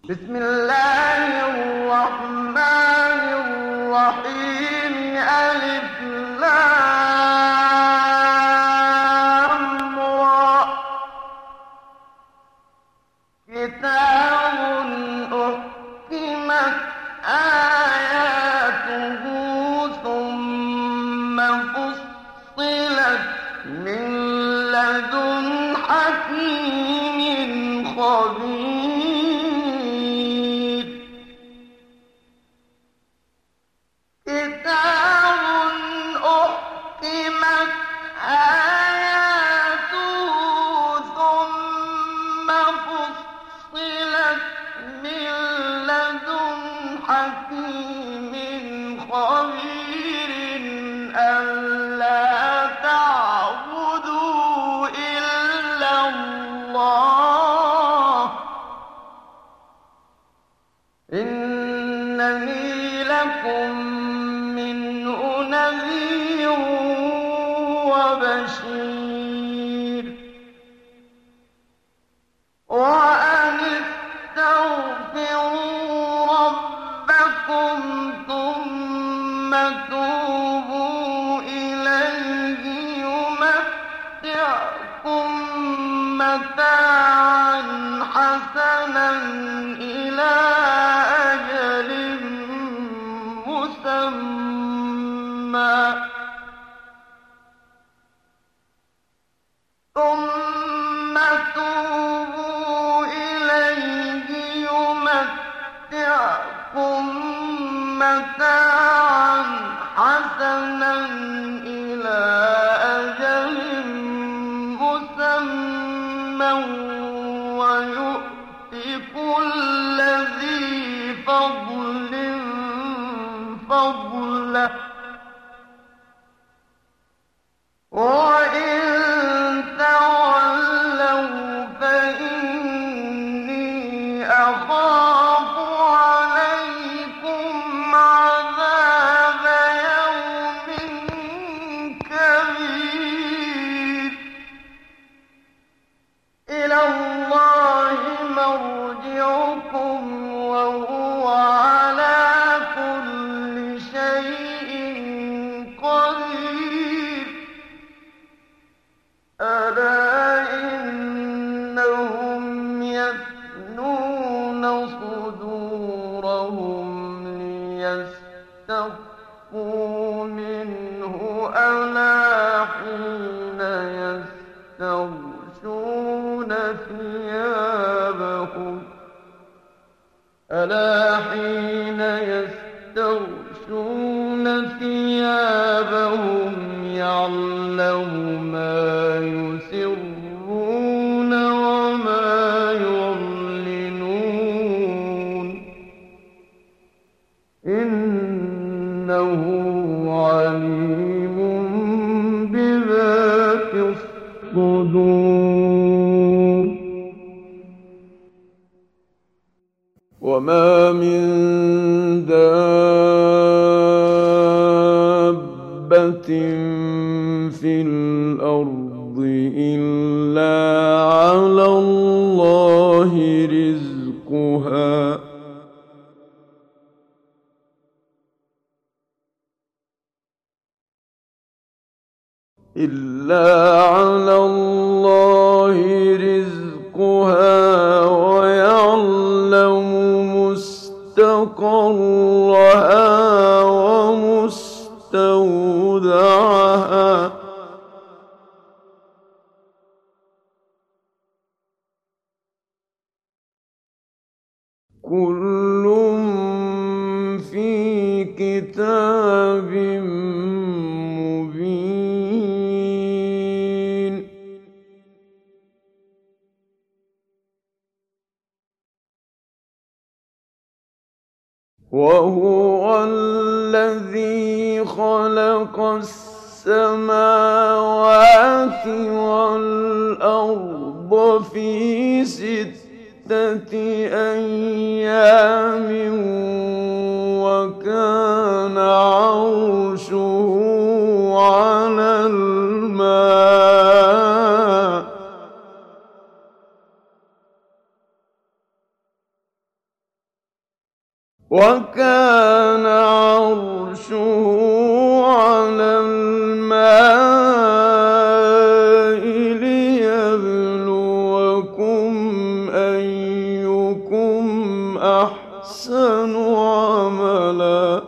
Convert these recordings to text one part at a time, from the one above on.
بسم الله الرحمن الرحيم. ألف لام را. كتاب أحكمت آياته ثم فصلت من لدن حكيم خبير. كتاب أحكمت آياته ثم فصلت من لدن حكيم خبير. ألا تعبدوا إلا الله إنني لكم منه نذير وبشير. وأن استغفروا ربكم ثم توبوا إليه يمتعكم متاعا حسنا إلى أجل مسمى ثم توبوا إليه يمتعكم متاعا حسنا إلى أجل مسمى ويؤت كل ذي فضل فضله. وإن تولوا فإني أخاف عليكم عذاب يوم كبير. إلى الله مرجعكم وهو على كل شيء قدير. ألا إنهم يثنون صدورهم ليستخفوا منه. ألا حين يستغشون ثيابهم يعلم ما يسرون وما يعلنون إنه عليم بذات الصدور. وما من دابة في الأرض إلا على الله رزقها ويعلم مستقرها ومستودعها كل في كتاب مبين. وهو الذي خلق السماوات والأرض في 6 أيام وكان عرشه على الماء وكان عرشه على الماء ليبلوكم أيكم أحسن عملا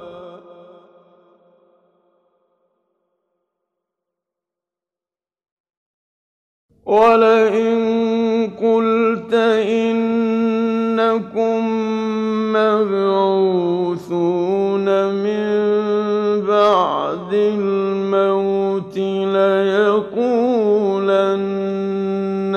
ولئن قلت إنكم مبعوثون من بعد الموت ليقولن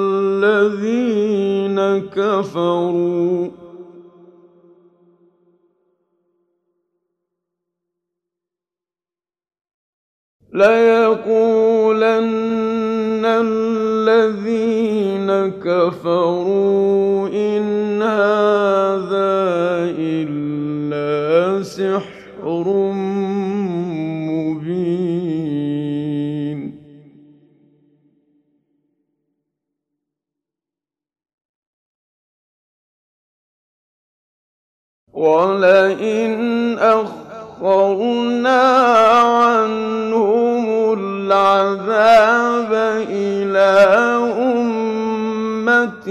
الذين كفروا إن هذا إلا سحر مبين ولئن أخرنا عنهم العذاب إلى أمة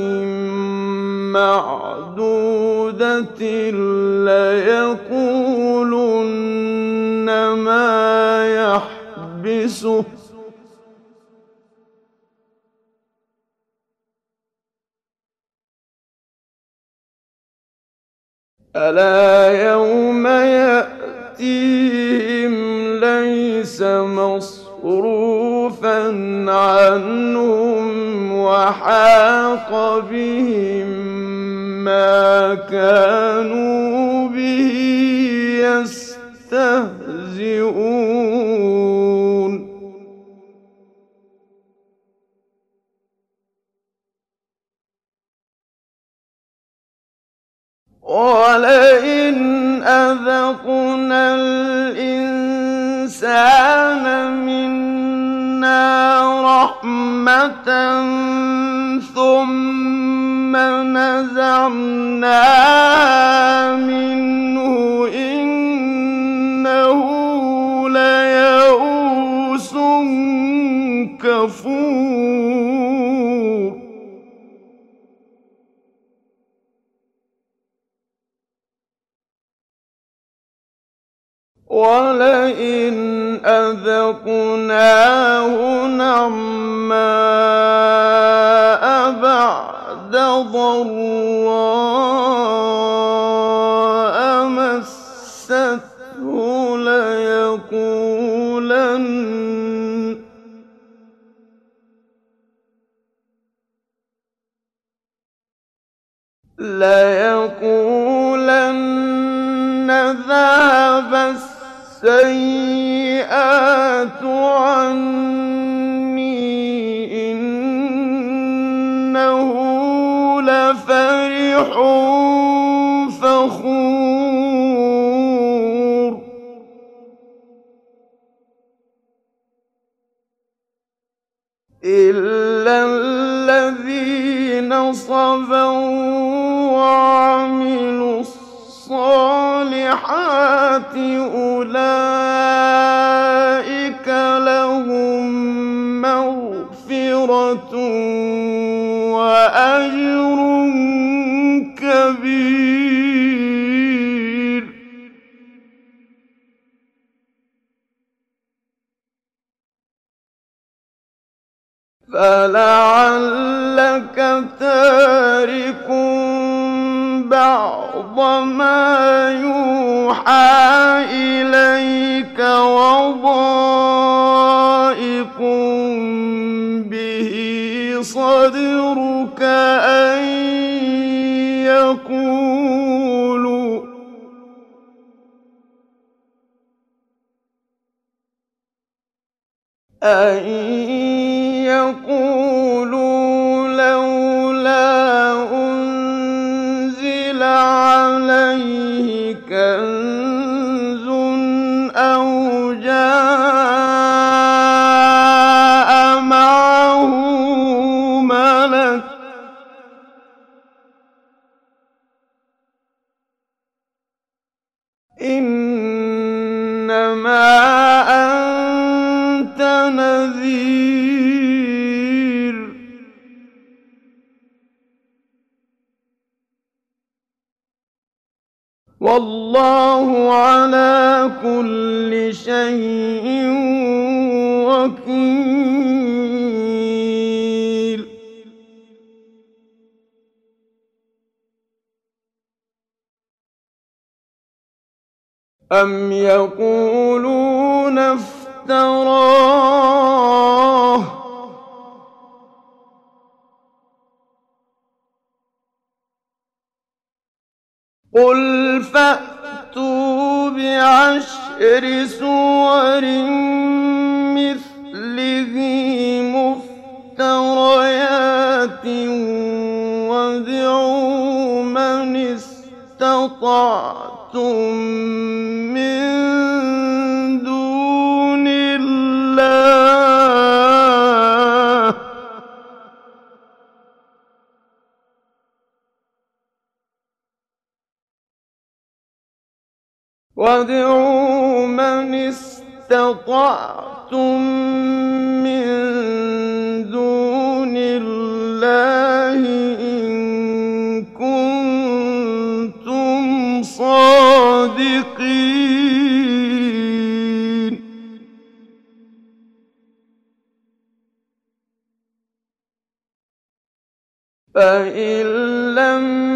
معدودة ليقولن ما يحبسه ألا يوم يأتيهم ليس مصروفا عنهم وحاق بهم ما كانوا به يستهزئون ولئن أذقنا الإنسان منا رحمة ثم نزعناها منه إنه ليئوس كفور ولئن أذقناه نعماء بعد ضراء مسته ليقولن ذهب السيئات عني إنه لفرح فخور إلا الذين صبروا وعملوا الصالحات أولئك لهم مغفرة وأجر كبير فلعلك تارك بعض ما يوحى إليك وضائق به صدرك أن يقولوا لولا أنزل عليه كنز أو جاء معه ملك إنما أنت نذير والله على كل شيء وكيل أم يقولون افتراه قل فأتوا بعشر سور مثله مفتريات وادعوا من استطعتم من دون الله وادعوا من استطعتم من دون الله إن كنتم صادقين فإن لم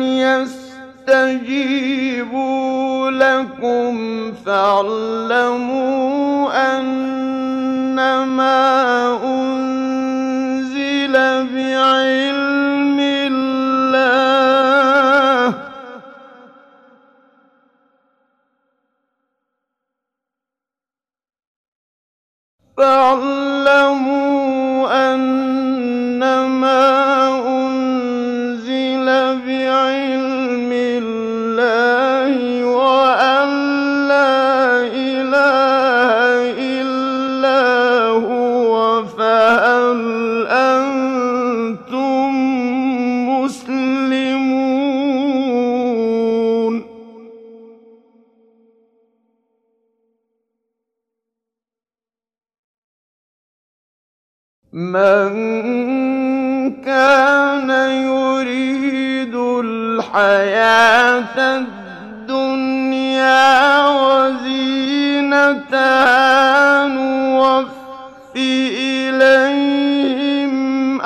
يستجيبوا لكم فاعلموا أنما أنزل بعلم الله فاعلموا أنما أنزل بعلم الله وأن لا إله إلا هو فهل أنتم مسلمون من كان يريد الحياة الدنيا وزينتها نوفِ إليهم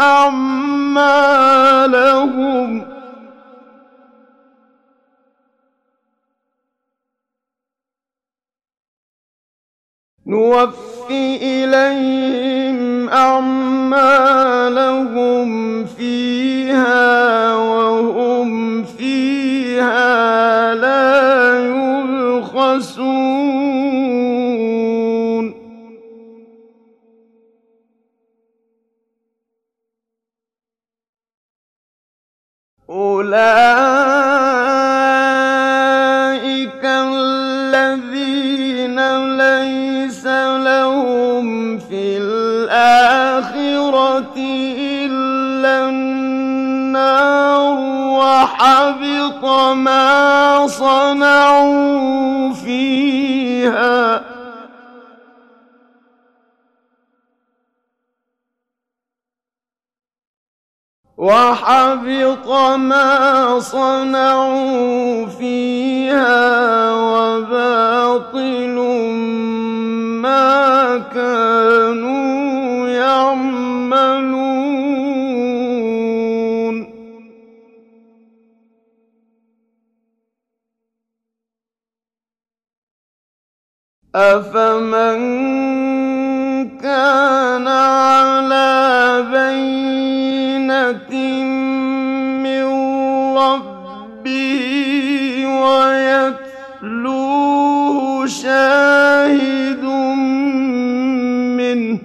أعمالهم فيها وهم فيها لا يبخسون أولئك الذين ليس لهم في الآخرة إلا النار وحبط ما صنعوا فيها وباطل ما كانوا يعملون أفمن كان على بينة من ربه ويتلوه شاهد منه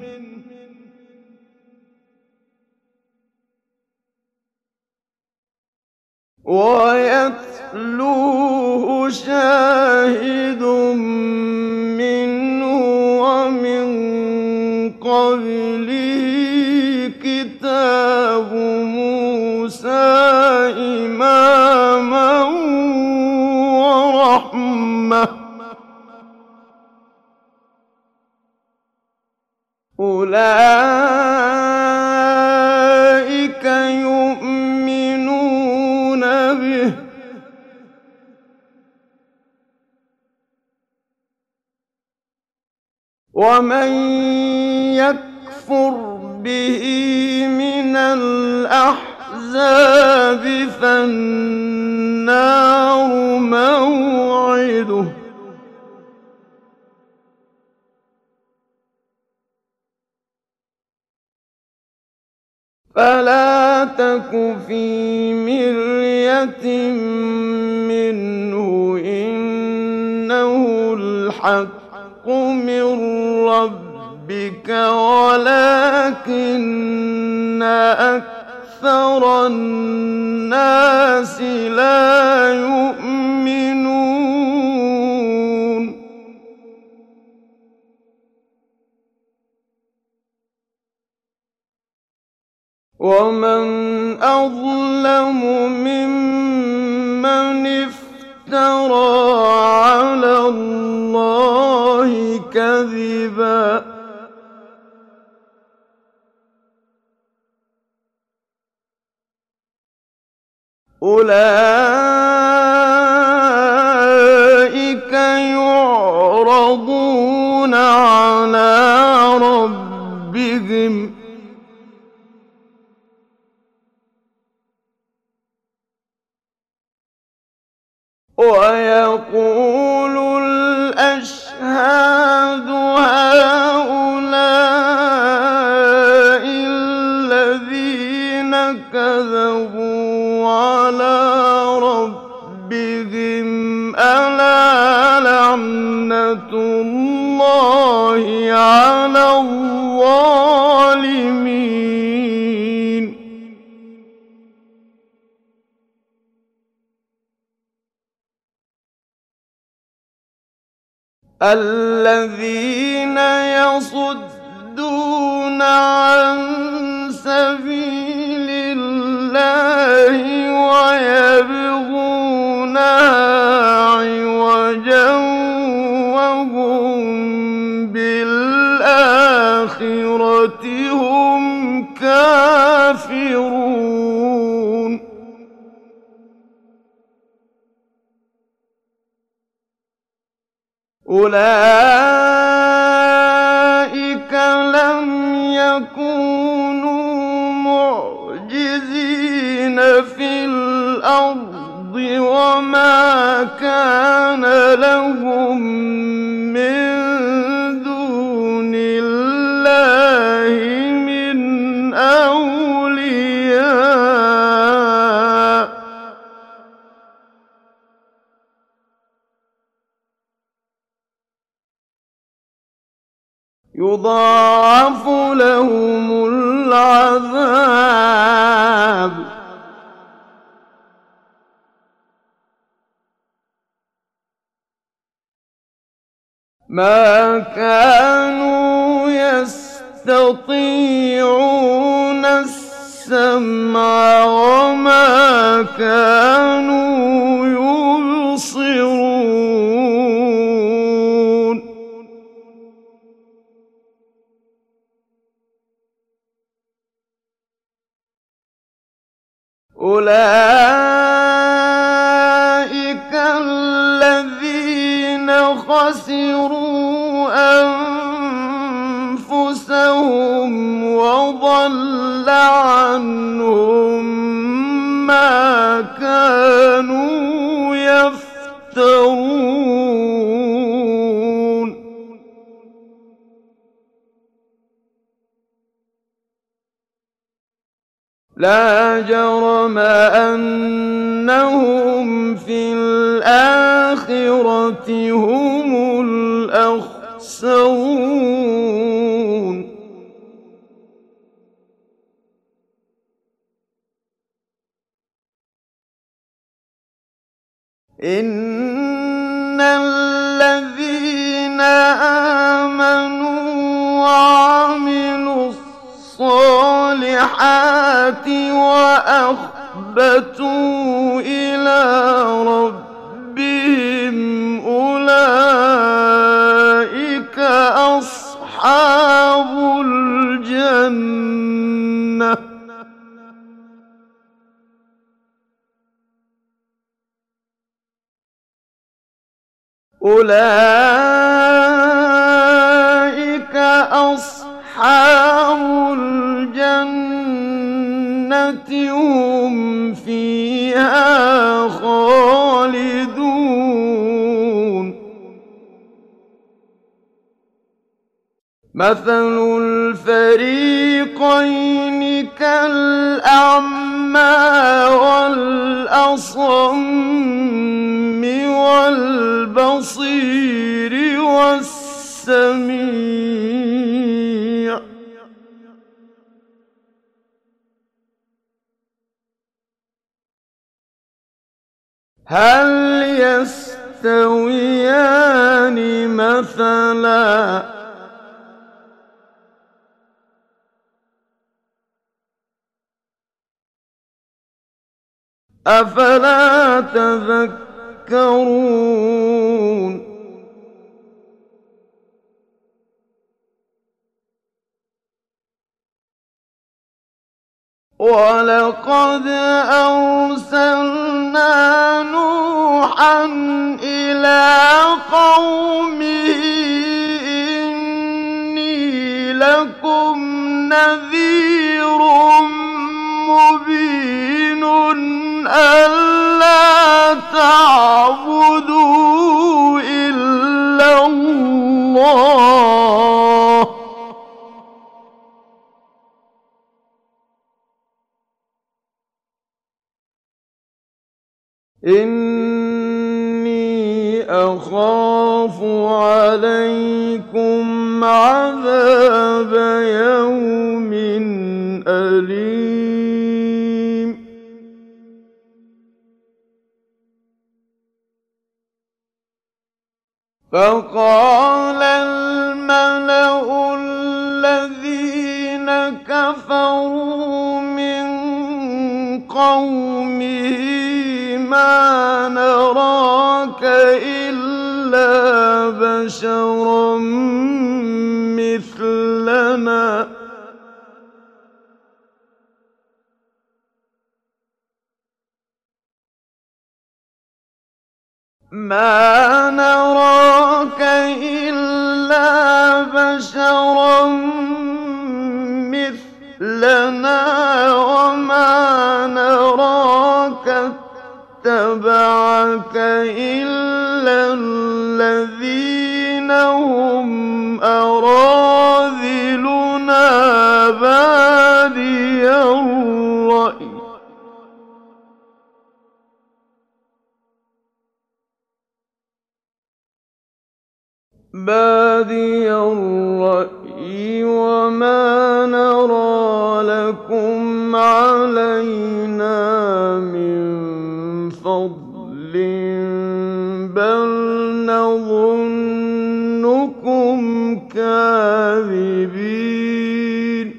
ومن قبله كتاب موسى إماما ورحمة أولئك يؤمنون به ومن يكفر به من الأحزاب فالنار موعده فلا تك في مرية منه إنه الحق من ربك ولكن أكثر الناس لا يؤمنون ومن أظلم ممن افترى على الله كذبا أولئك يعرضون على ربهم ويقول الأشهاد هؤلاء الذين كذبوا على ربهم ألا لعنة الله على الظالمين الذين يصدون عن سبيل الله ويبغونها عوجا وهم بالآخرة هم كافرون أولئك لم يكونوا معجزين في الأرض وما كان لهم من دون الله من أولياء يضاعف لهم العذاب ما كانوا يستطيعون السمع وما كانوا يبصرون أولئك الذين خسروا أنفسهم وضل عنهم ما كانوا يفترون لا جرم أنهم في الآخرة هم الأخسرون إن الذين آمنوا وعملوا الصالحات وأخبتوا إلى ربهم أولئك أصحاب أولئك أصحاب الجنة هم فيها خالدون مثل الفريقين كالأعمى والأصم والبصير والسميع هل يستويان مثلا أفلا تذكرون ولقد أرسلنا نوحا إلى قومه إني لكم نذير مبين ألا تعبدوا إلا الله إني أخاف عليكم عذاب يوم أليم فقال الملأ الذين كفروا من قومه ما نراك إلا بشرا مثلنا ما نراك إلا بشرا مثلنا وما نراك اتبعك إلا الذين هم أراذلنا بادي الرأي وما نرى لكم علينا من فضل بل نظنكم كاذبين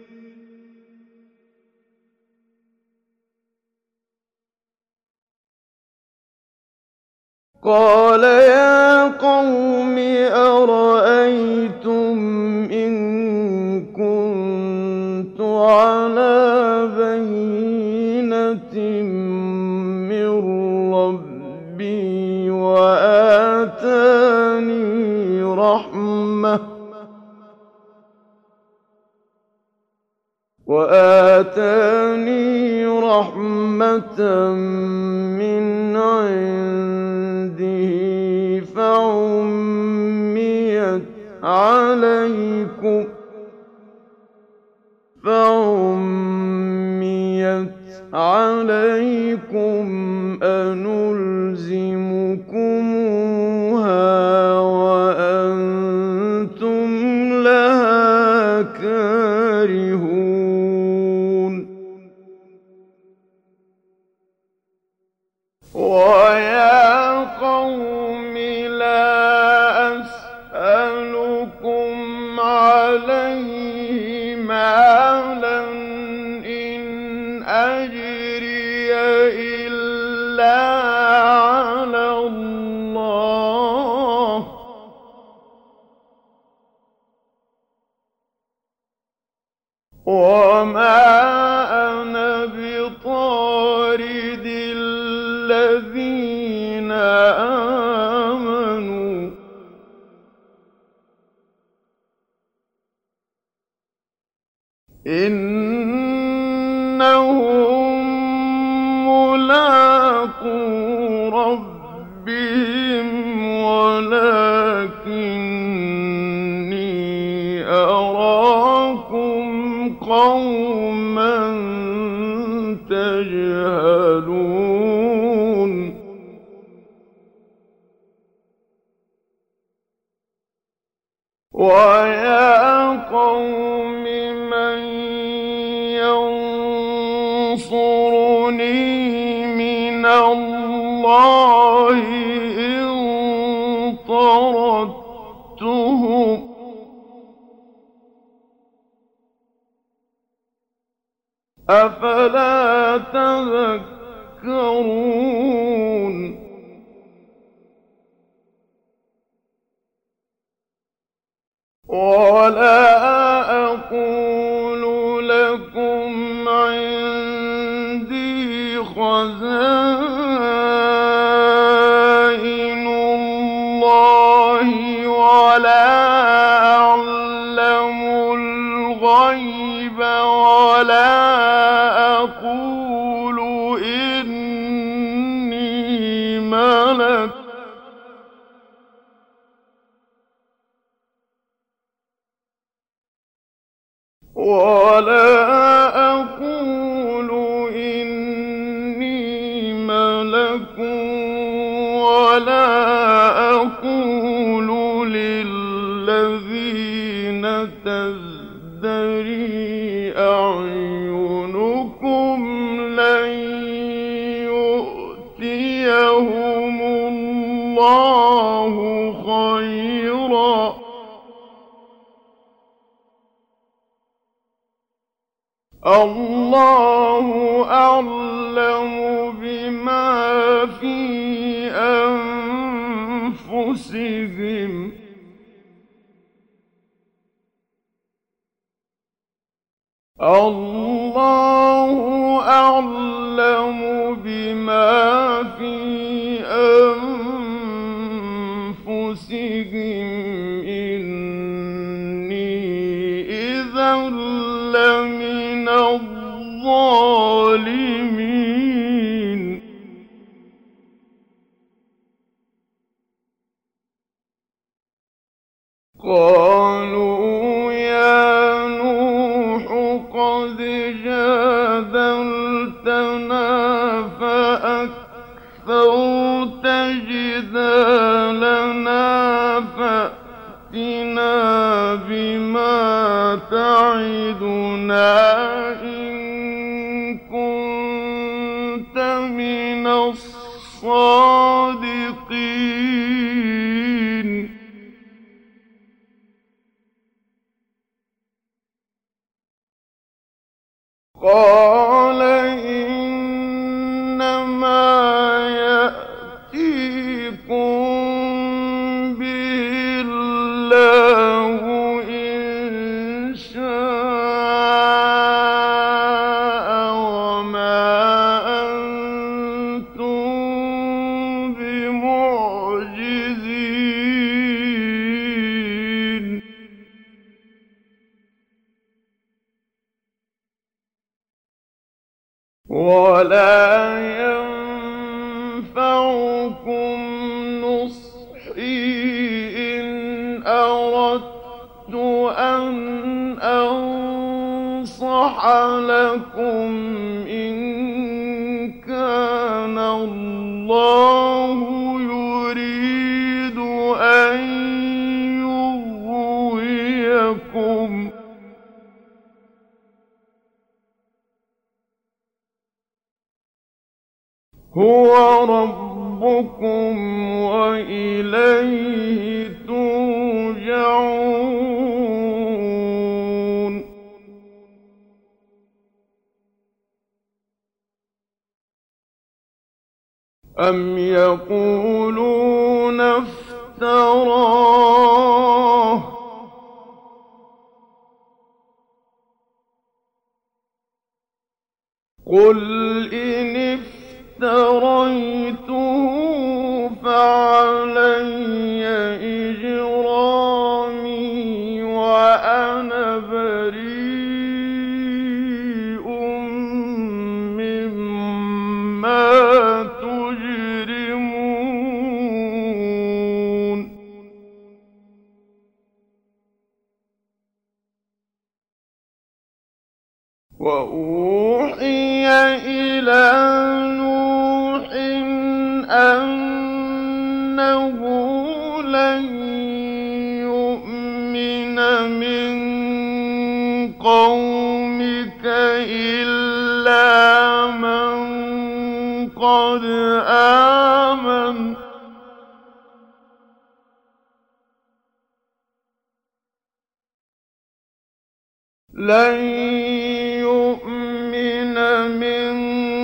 قال يا قوم أرأيتم إن كنت على بينة من ربي وآتاني رحمة من عنده فعميت عليكم أنلزمكموها وأنتم لها كارهون ويا قوم لا أسألكم عليه مالا إن أجري إلا على الله وما أنا بطارد الذين آمنوا ربهم ولكني أراكم قوما تجهلون ويا قوم من ينصرني من الله إن طردتهم أفلا تذكرون ولا أقول لكم عندي خزائن الله ولا أعلم الغيب ولا أقول إني ملك ولا أقول للذين تزدري أعينكم لن يؤتيهم الله خيرا الله أعلم بما في أنفسهم الله أعلم بما في أنفسهم إني إذا لمن الظالمين قالوا يا نوح قد جادلتنا فأكثرت جدالنا فأتنا بما تعدنا إن كنت من الصادقين قال إنما يأتيكم به الله إن شاء وما أنتم بمعجزين ولا ينفعكم نصحي إن أردت أن أنصح لكم إن كان الله يريد أن يغويكم هو ربكم وإليه ترجعون أم يقولون افتراه قل إن افتريته فعلي إجرامي وأنا بريء مما تجرمون وأوحي إلى نوح أنه لن يؤمن من قومك إلا من قد آمن لن يؤمن من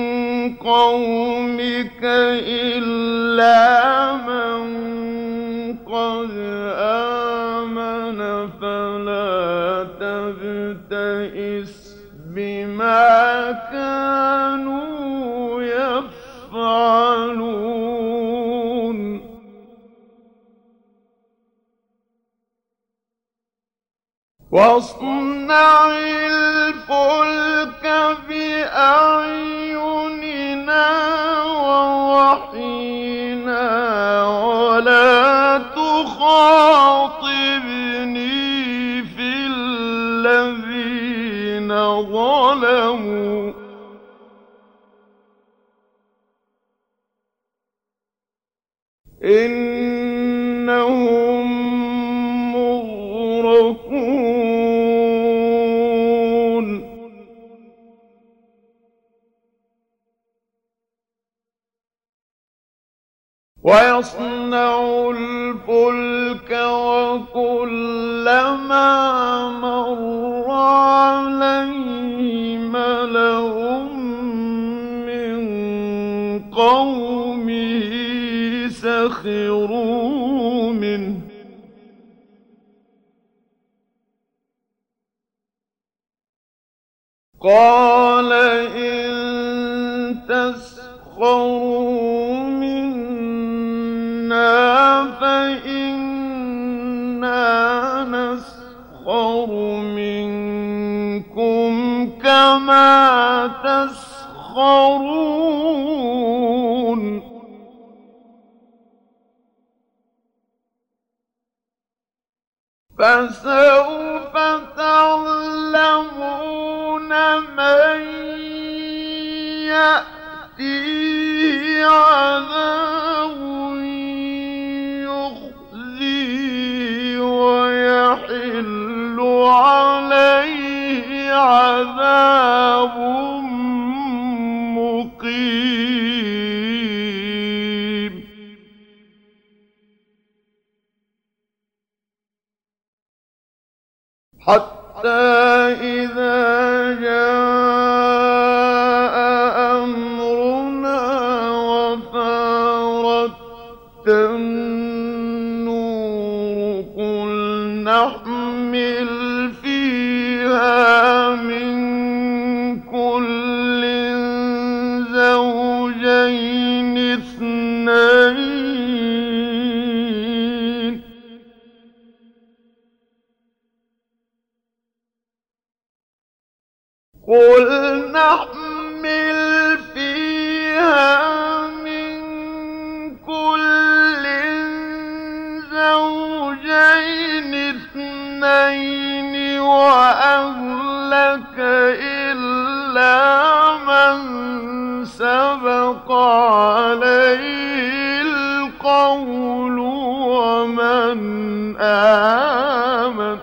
قومك إلا من قد آمن فلا تبتئس بما كانوا يفعلون واصنع الفلك بأعيننا ووحينا ولا تخاطبني في الذين ظلموا إنهم مغرقون ويصنع الفلك وكلما مر عليه ملأ من قومه سخروا منه قال إن تسخروا منا فإنا نسخر منكم كما تسخرون فسوف تعلمون من يأتيه عذاب يخزيه ويحل عليه عذاب مقيم حتى إذا جاء أمرنا وفارت النور قل نحمل فيها من كل زوجين اثنين قل نحمل فيها من كل زوجين اثنين وأهلك إلا من سبق عليه القول ومن آمن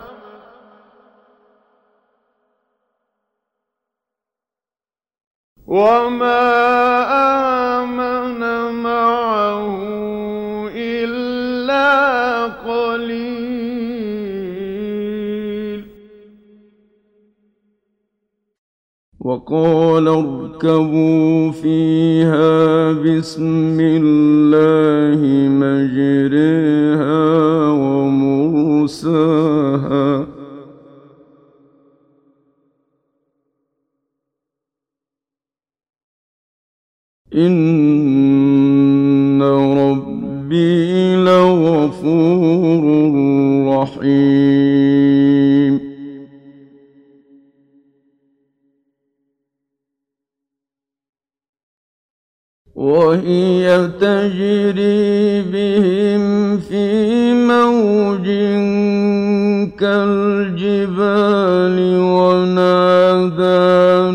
وما آمن معه إلا قليل وقال اركبوا فيها بسم الله مجريها ومرساها إن ربي لغفور رحيم وهي تجري بهم في موج كالجبال ونادى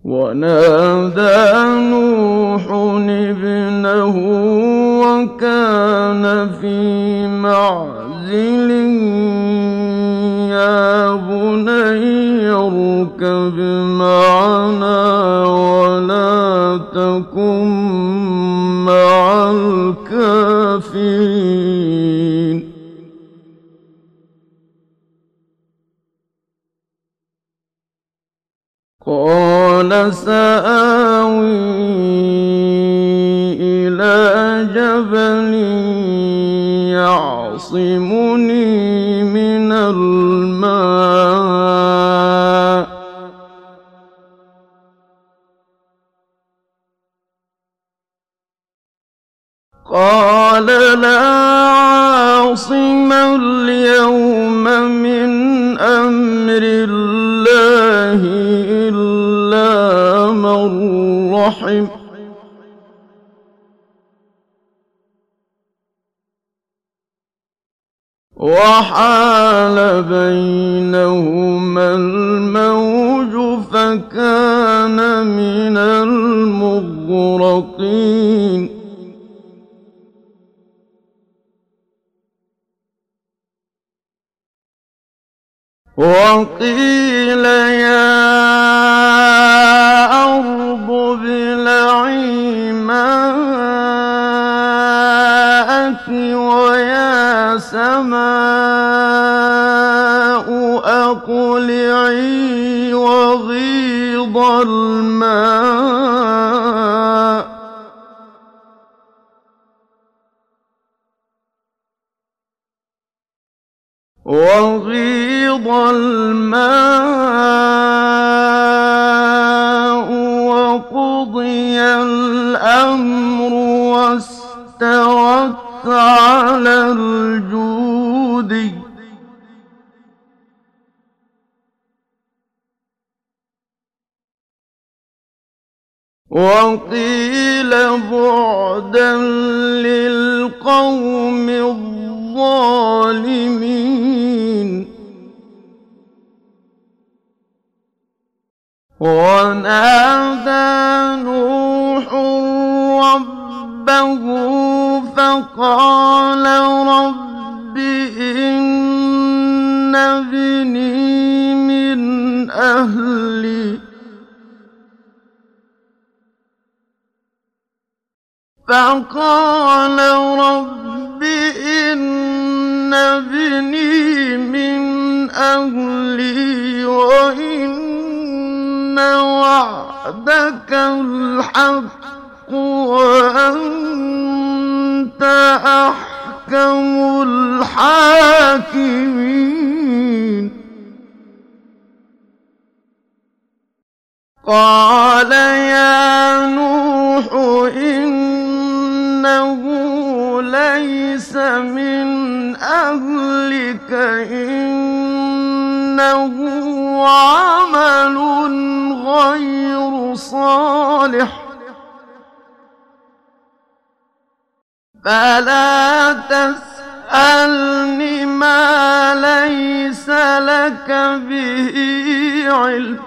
ونادى نوح ابنه وكان في معزل يا بني اركب معنا ولا تكن مع الكافرين قال سآوي إلى جبل يعصمني من الماء قال لا عاصم اليوم من أمر الله إلا من رحم وحال بينهما الموج فكان من المغرقين وقيل يا أرض ابلعي ماءك ويا سماء أقلعي وغيض الماء وقضي الأمر واستوت على الجود وقيل بعدا للقوم الظالمين ونادى نوح ربه فقال رب إن ابني من أهلي فقال رب إن ابني من أهلي وإن وعدك الحق وأنت أحكم الحاكمين قال يا نوح إنه ليس من أهلك إنه عمل غير صالح فلا تسألني ما ليس لك به علم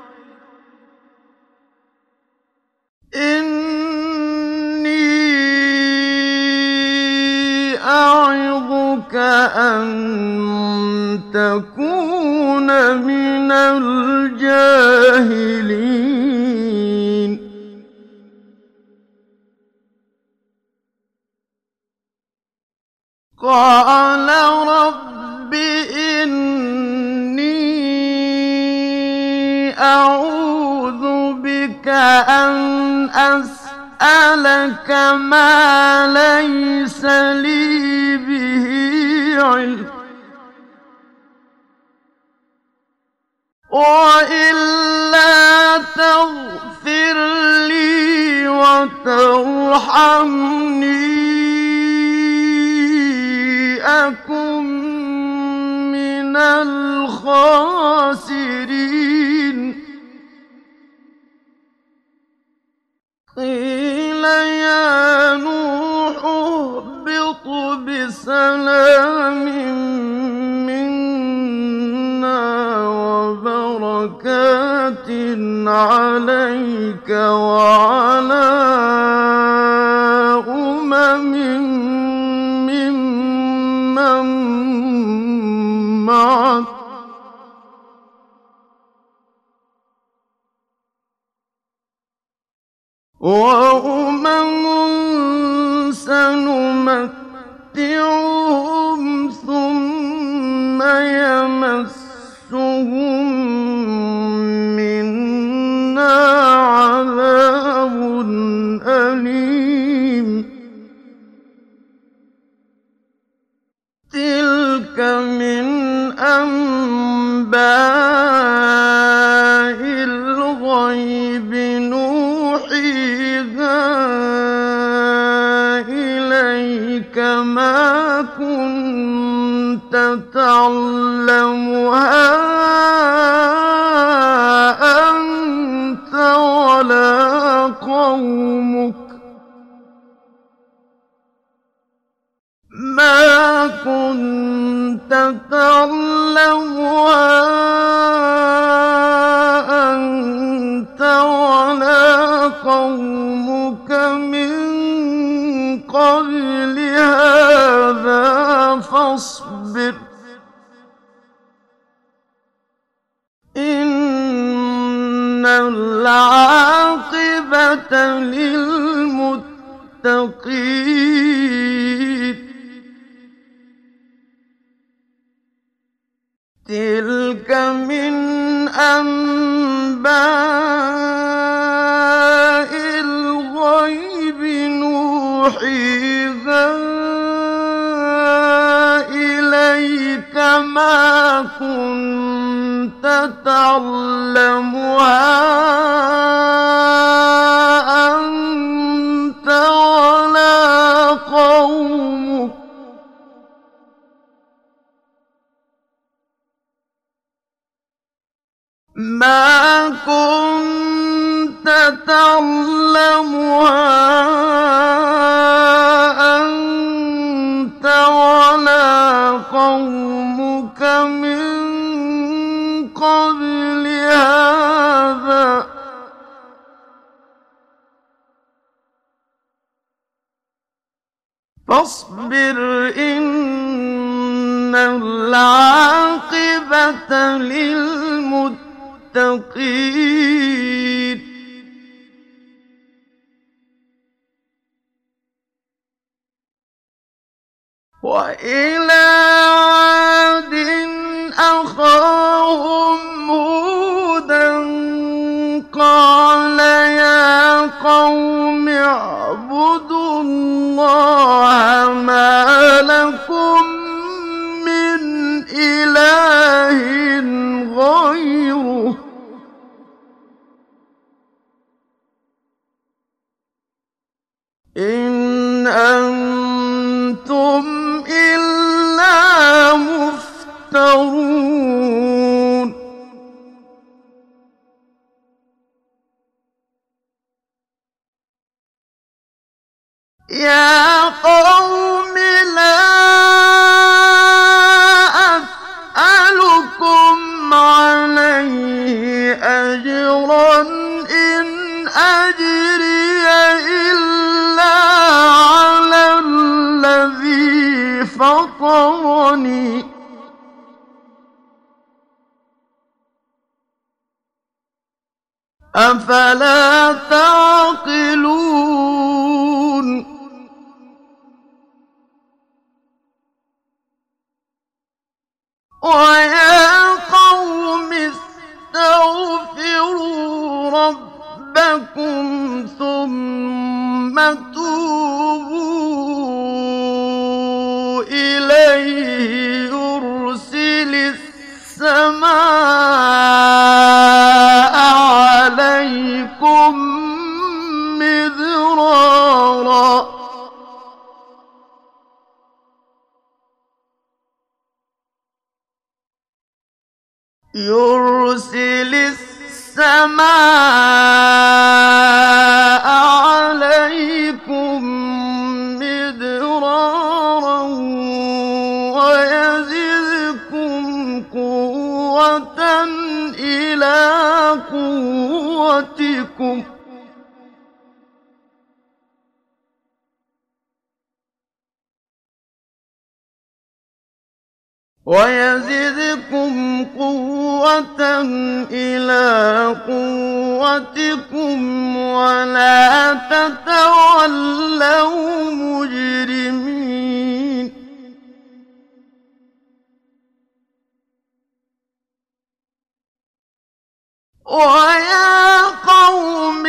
إني أعظك أن تكون من الجاهلين قال رب إني أعوذ بك أن أسألك ما ليس لي به علم وإلا تغفر لي وترحمني أكن من الخاسرين قيل يا نوح اهبط بسلام منا وبركات عليك عليك وعلى ممن معك سنمتعهم ثم يمسهم منا عذاب أليم تلك من أنباء الغيب نوحيها إليك ما كنت تعلمها أنت ولا قومك ما كنت تعلمها أنت ولا قومك من قبل هذا فاصبر إن العاقبة للمتقين تلك من أنباء الغيب نوحيها إليك ما كنت تعلمها أنت ولا قومك ما كنت تعلمها أنت ولا قومك من قبل هذا فاصبر إن العاقبة للمتقين وإلى عاد أخاهم هودا قال يا قوم اعبدوا الله ما لكم من إله غيره إن أنتم إلا مفترون يا قوم لا أسألكم عليه أجرا إن أجري إلا على الذي فطرني أفلا تعقلون ويا قوم استغفروا ربكم ثم توبوا إليه يرسل السماء عليكم مدرارا يرسل السماء عليكم مدرارا ويزدكم قوة إلى قوتكم قوتكم ويزدكم قوة إلى قوتكم ولا تتولوا مجرمين ويا قوم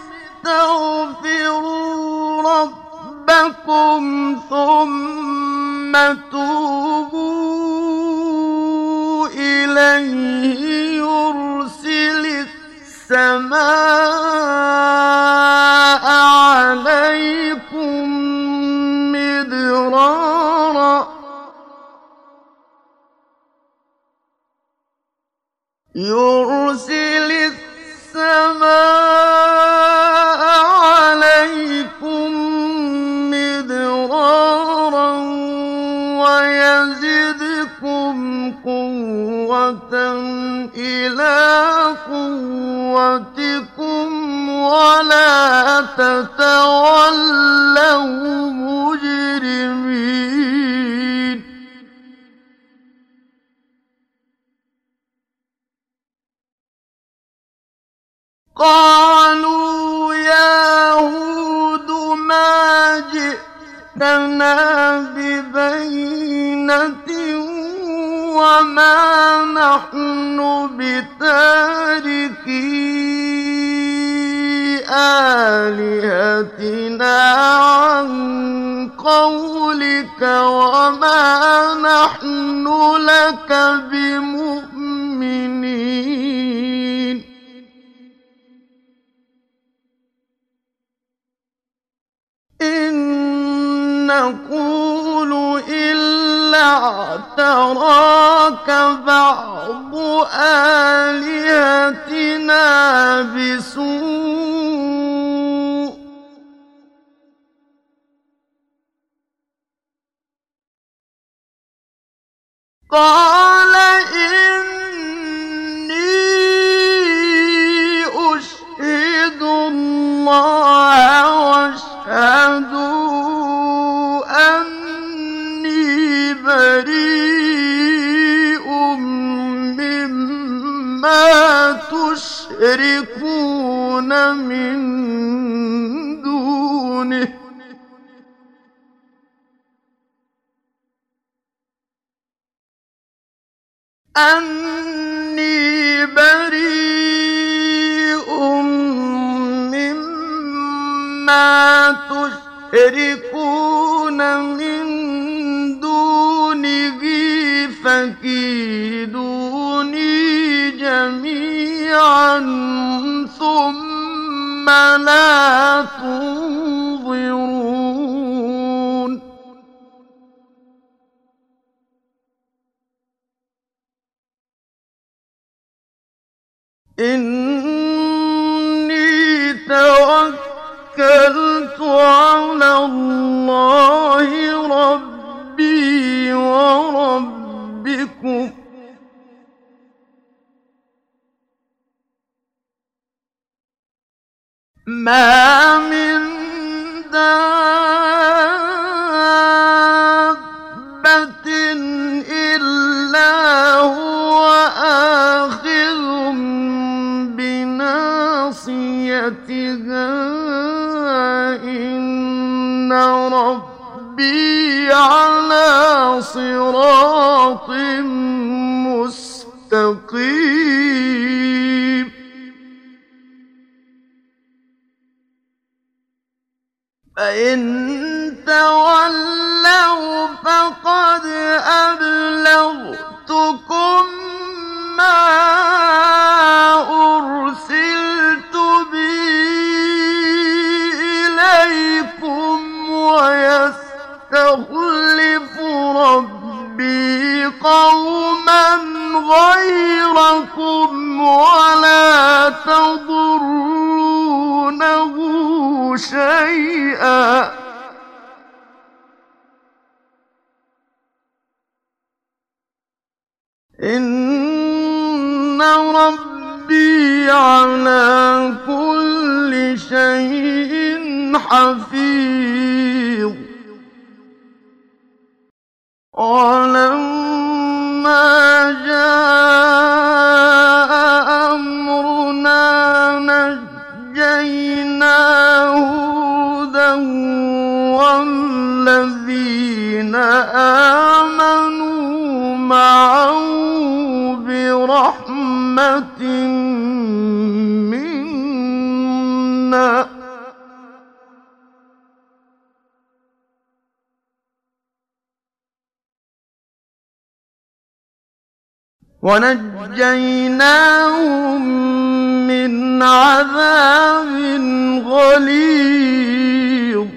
استغفروا ربكم ثم توبوا إليه يرسل السماء عليكم مدرارا يرسل السماء عليكم مدرارا ويزدكم قوة إلى قوتكم ولا تتولوا مجرمين قالوا يا هود ما جئتنا ببينة وما نحن بتاركي آلهتنا عن قولك وما نحن لك بمؤمنين إن نقول إلا اعتراك بعض آلهتنا بسوء قال إني أشهد الله واشهدوا أني بريء مما تشركون من دونه أني بريء مما تشركون من دونه فكيدوني جميعا ثم لا تنظرون إني توكلت على الله ربي وربكم ما من دابة إلا هو آخذ بناصيتها إن ربي على صراط مستقيم فإن تولوا فقد أبلغتكم ما أرسلت به إليكم ويستخلف ربي قوما غيركم ولا تضرونه شيئا إن ربي ربي على كل شيء حفيظ ولما جاء أمرنا نجينا هودا والذين آمنوا معه برحمة منا ونجيناهم من عذاب غليظ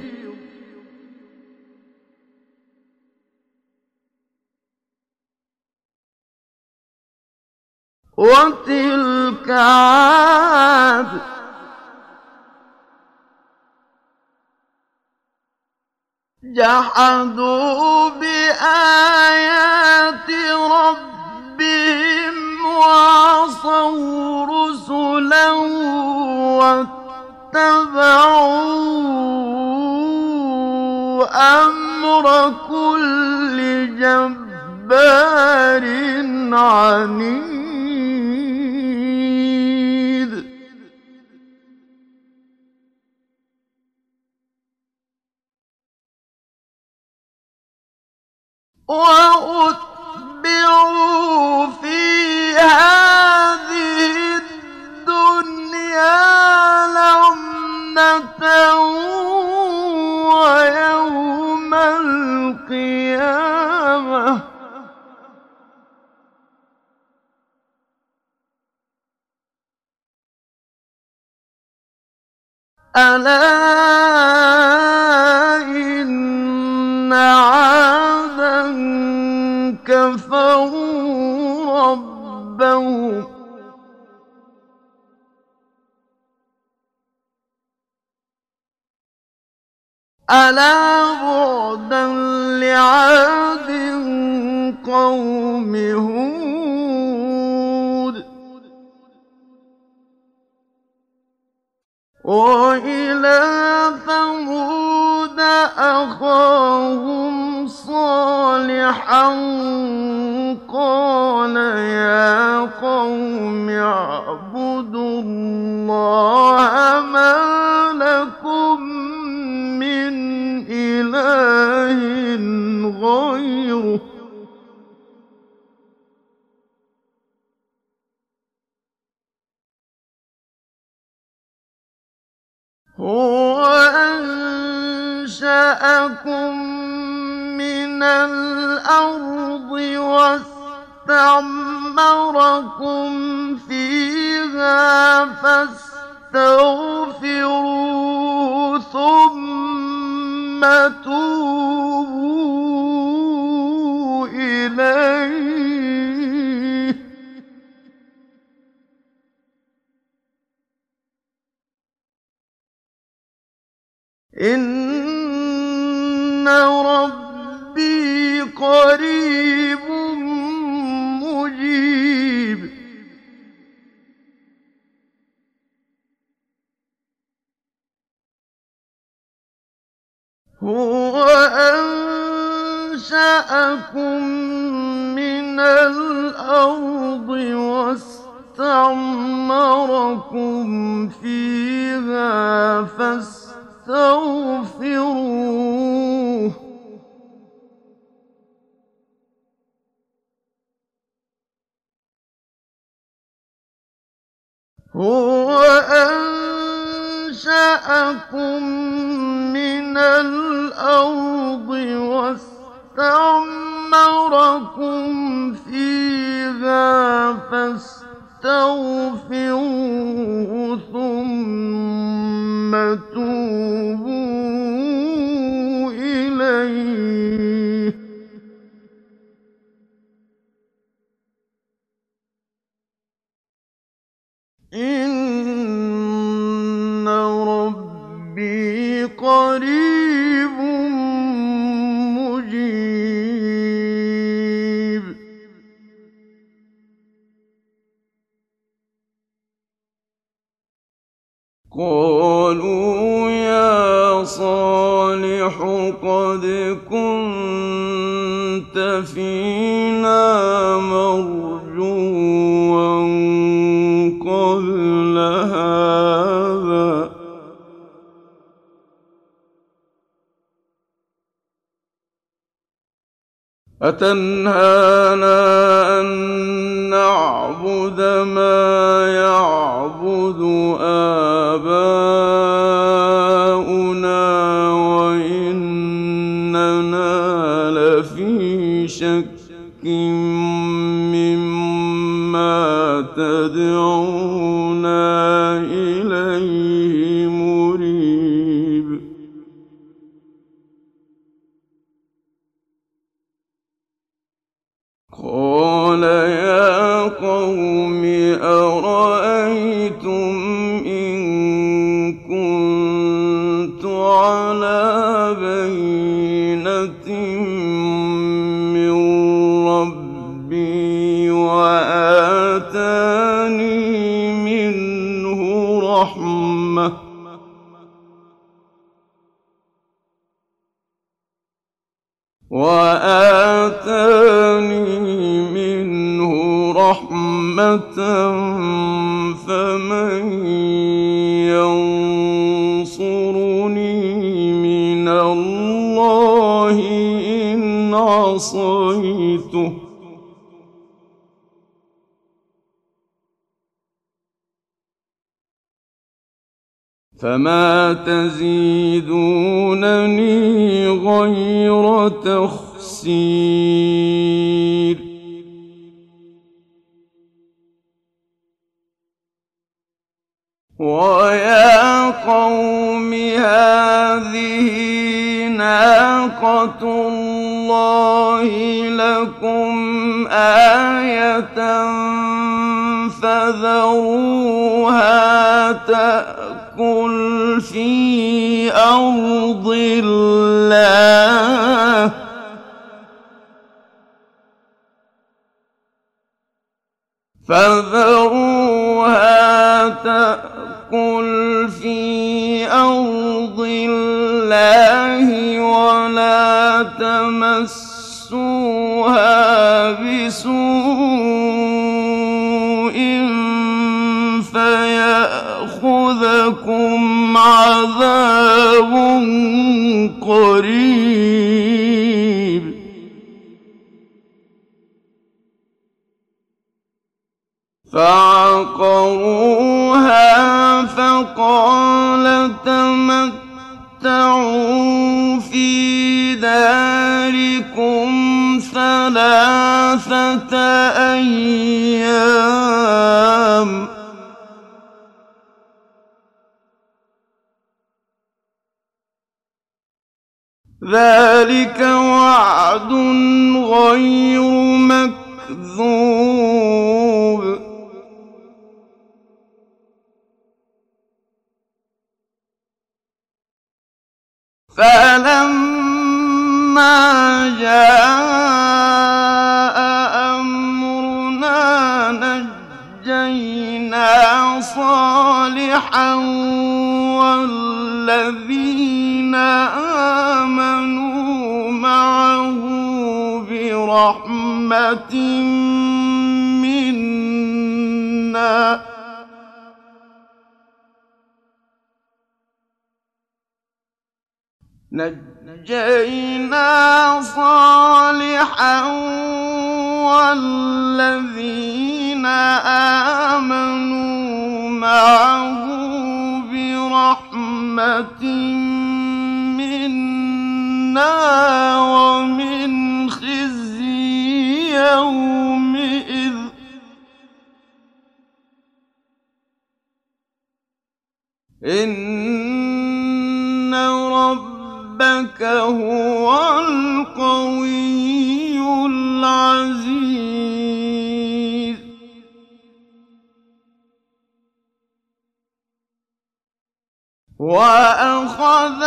وتلك عاد جحدوا بآيات ربهم وعصوا رسلا واتبعوا أمر كل جبار عنيد وأتبعوا في هذه الدنيا لعنة ويوم القيامة ألا إن عادا كفروا ربهم ألا بعدا لعاد قوم هود وإلى ثمود أخاهم صالحا قال يا قوم اعبدوا الله ما لكم من إله غيره هو أنشأكم من الأرض واستعمركم فيها فاستغفروه ثم توبوا إليه إن ربي قريب مجيب هو أنشأكم من الأرض واستعمركم فيها فاستغفروه هو أنشأكم من الأرض واستعمركم فيها فاستغفروه ثم توبوا إليه إن ربي قريب مجيب قالوا يا صالح قد كنت فينا مرجوا قبل هذا أتنهانا أن نعبد ما يعبد آباؤنا وإننا لفي شك مما تدعونا إليه مريب قال يا قوم أرأيتم إن كنت على بينة من ربي وآتاني منه رحمة فمن ينصرني من الله إن عصيته فما تزيدونني غير تخسير ويا قوم هذه ناقة الله لكم آية فذروها تأكل في أرض الله ولا تمسوها بسوء فيأخذكم عذاب قريب فعقروها فقال تمتعوا في داركم 3 أيام ذلك وعد غير مكذوب فلما جاء أمرنا نجينا صالحا والذين آمنوا معه برحمة منا نجينا صالحا والذين آمنوا معه برحمة منا ومن خزي يومئذ إن ربك هو القوي العزيز وأخذ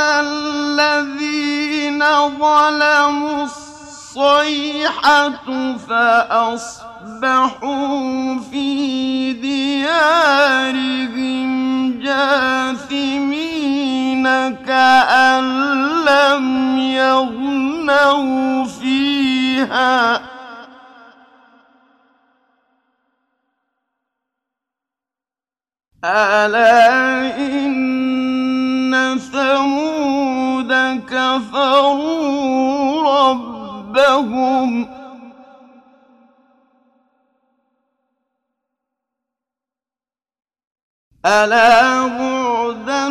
الذين ظلموا الصيحة فأصبحوا في ديارهم جاثمين فيها ألا إن ثمود كفروا ربهم ألا بعدا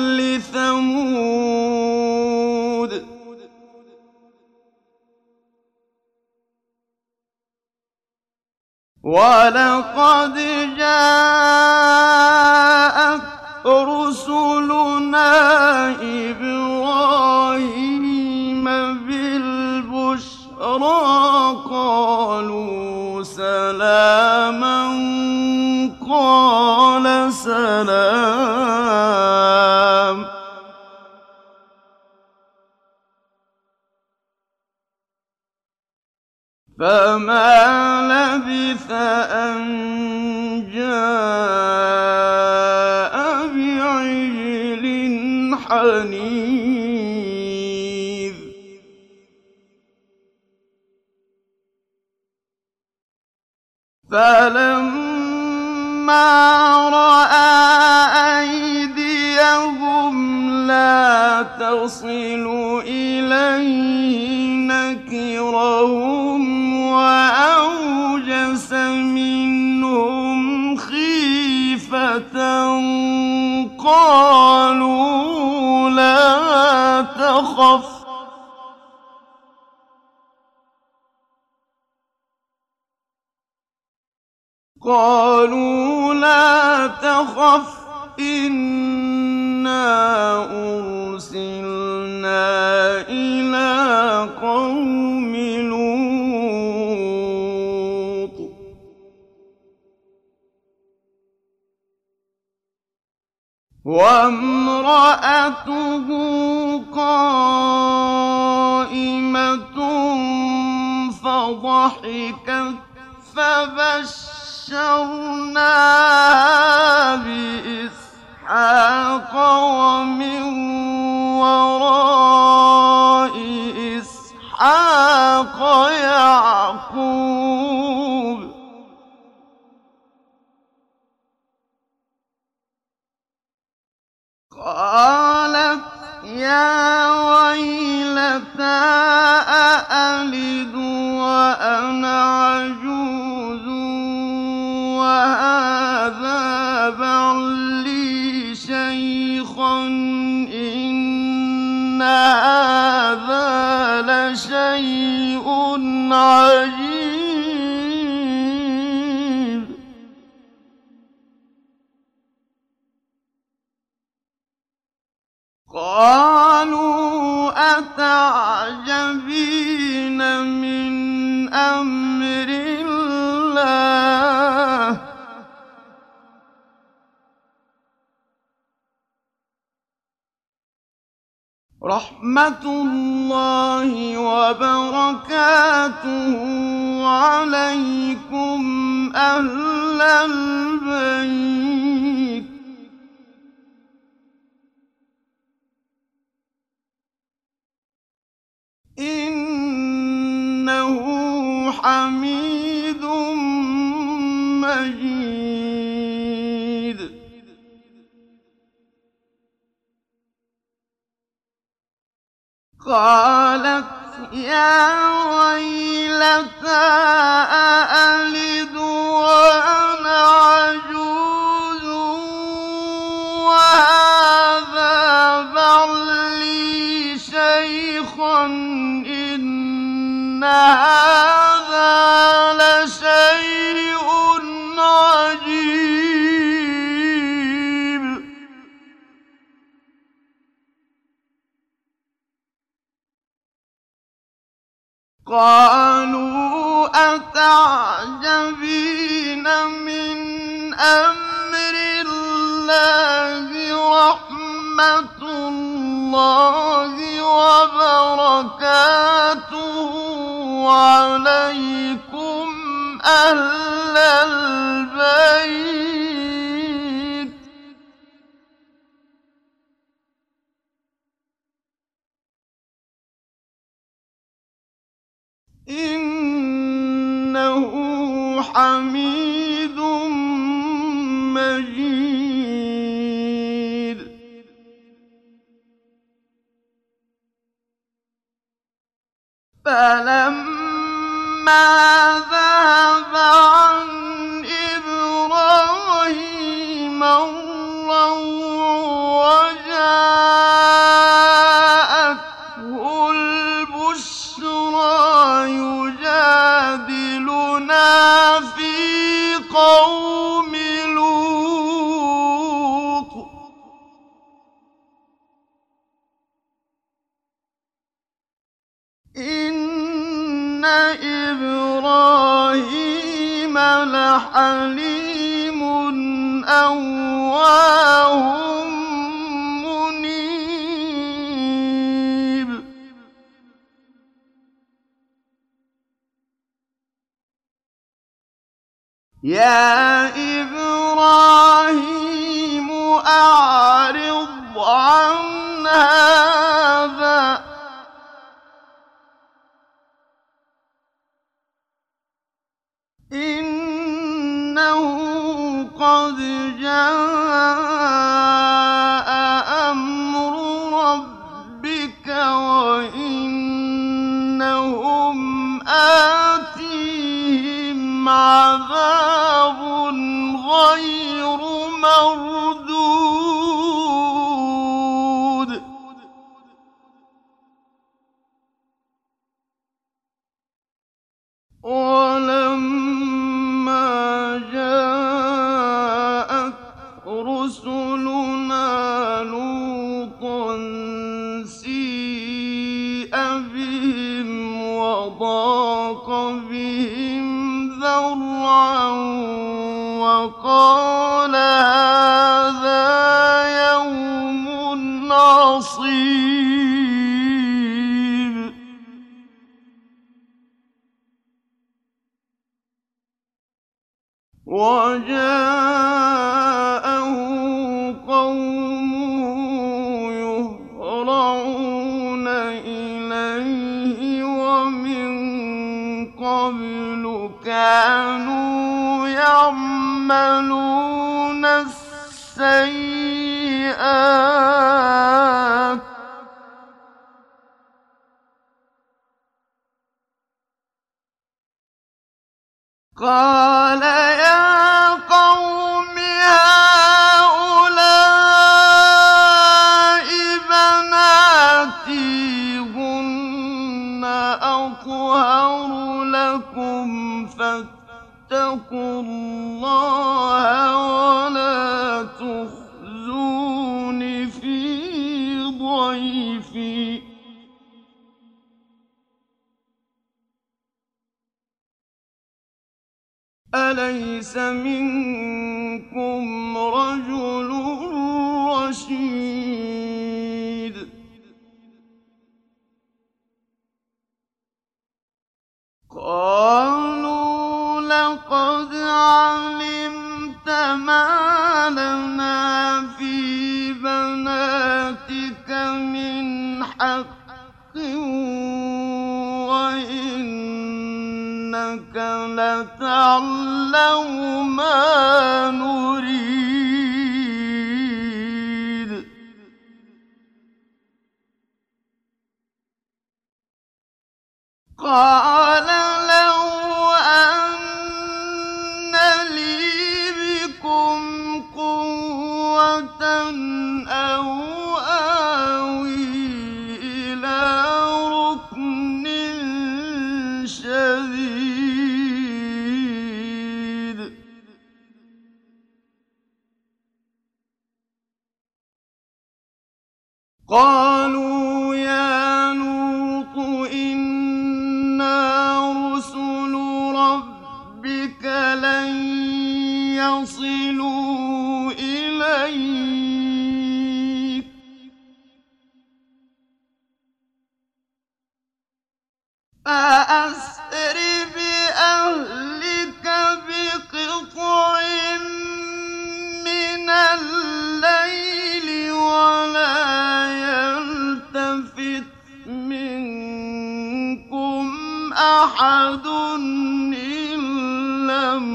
لثمود ولقد جاءت رسلنا إبراهيم بالبشرى قالوا سلاما قال سلام فما لبث أن جاء بعجل حنيذ فلما رأى أيديهم لا تصل إليه نكرهم وأوجس منهم خيفة قالوا لا تخف إنا أرسلنا إلى قوم لوط وامرأته قائمة فضحكت فبشرناها بإسحاق ومن وراء إسحاق يعقوب قالت يا ويلتى أألد وأنا عجوز وهذا بعلي شيخا إن هذا لشيء عجيب قالوا أتعجبين من أمر الله رحمة الله وبركاته عليكم أهل البيت إنه حميد مجيد قالت يا ويلتى أألد وأنا عجوز وهذا بعلي شيخا إن هذا لشيء عجيب قالوا أتعجبين من أمر الله رحمة الله وبركاته عليكم أهل البيت إن حميد مجيد. فلما ذهب عن إبراهيم الروع وجاءته البشرى يجادلنا في قوم لوط إن إبراهيم لحليم أواه منيب. يا إبراهيم أعرض عن هذا إنه قد جاء أمر ربك وإنهم آتيهم عذاب غير مردود. ولما جاءت رسلنا لوطا سيء بهم وضاق بهم ذرعا وقال هذا يوم عصيب. وجاءه قومه يهرعون إليه ومن قبل كانوا يعملون السيئات قال يا قوم هؤلاء بناتي هن أطهر لكم فاتقوا الله ولا تخزون في ضيفي. أليس منكم رجل رشيد. قالوا لقد علمت ما لنا في بناتك من حق وإنك لتعلم ما نريد. قال لو أن لي بكم قوة أو آوي إلى ركن شديد. قالوا يا لوط إنا رسل ربك لن يصلوا إليك فأسر بأهلك بقطع من الليل ولا يلتفت منكم أحد إلا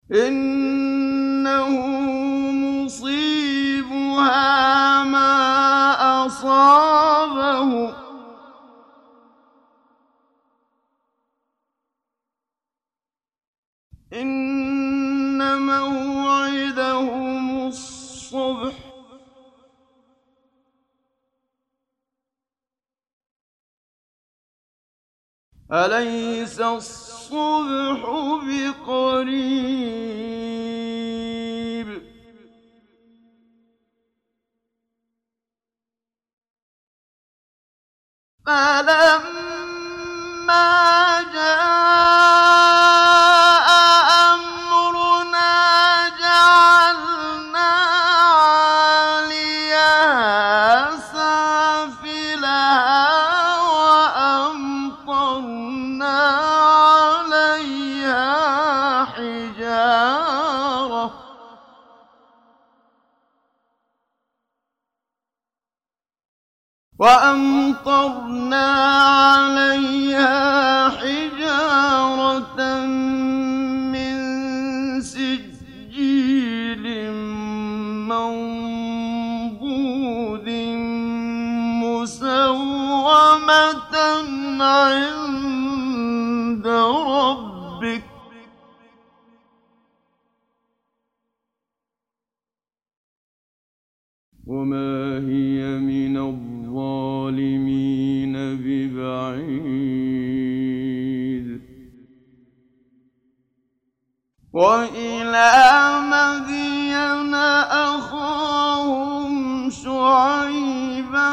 إنه مصيبها ما أصابه إن موعدهم الصبح أليس الصبح بقريب فلما جاء أمرنا جعلنا عاليها سافلها وأمطرنا عليها حجارة من سجيل منضود مسومة عند ربك وما هي من الظالمين ببعيد وإلى مدين أخاهم شعيبا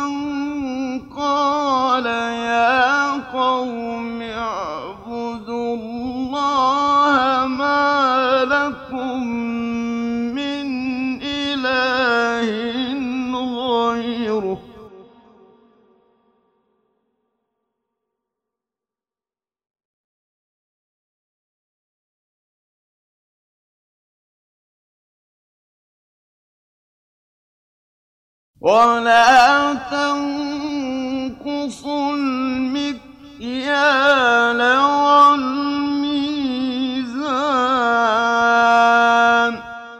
قال يا قوم اعبدوا الله ما لكم من إله غيره ولا تنقصوا المكيال والميزان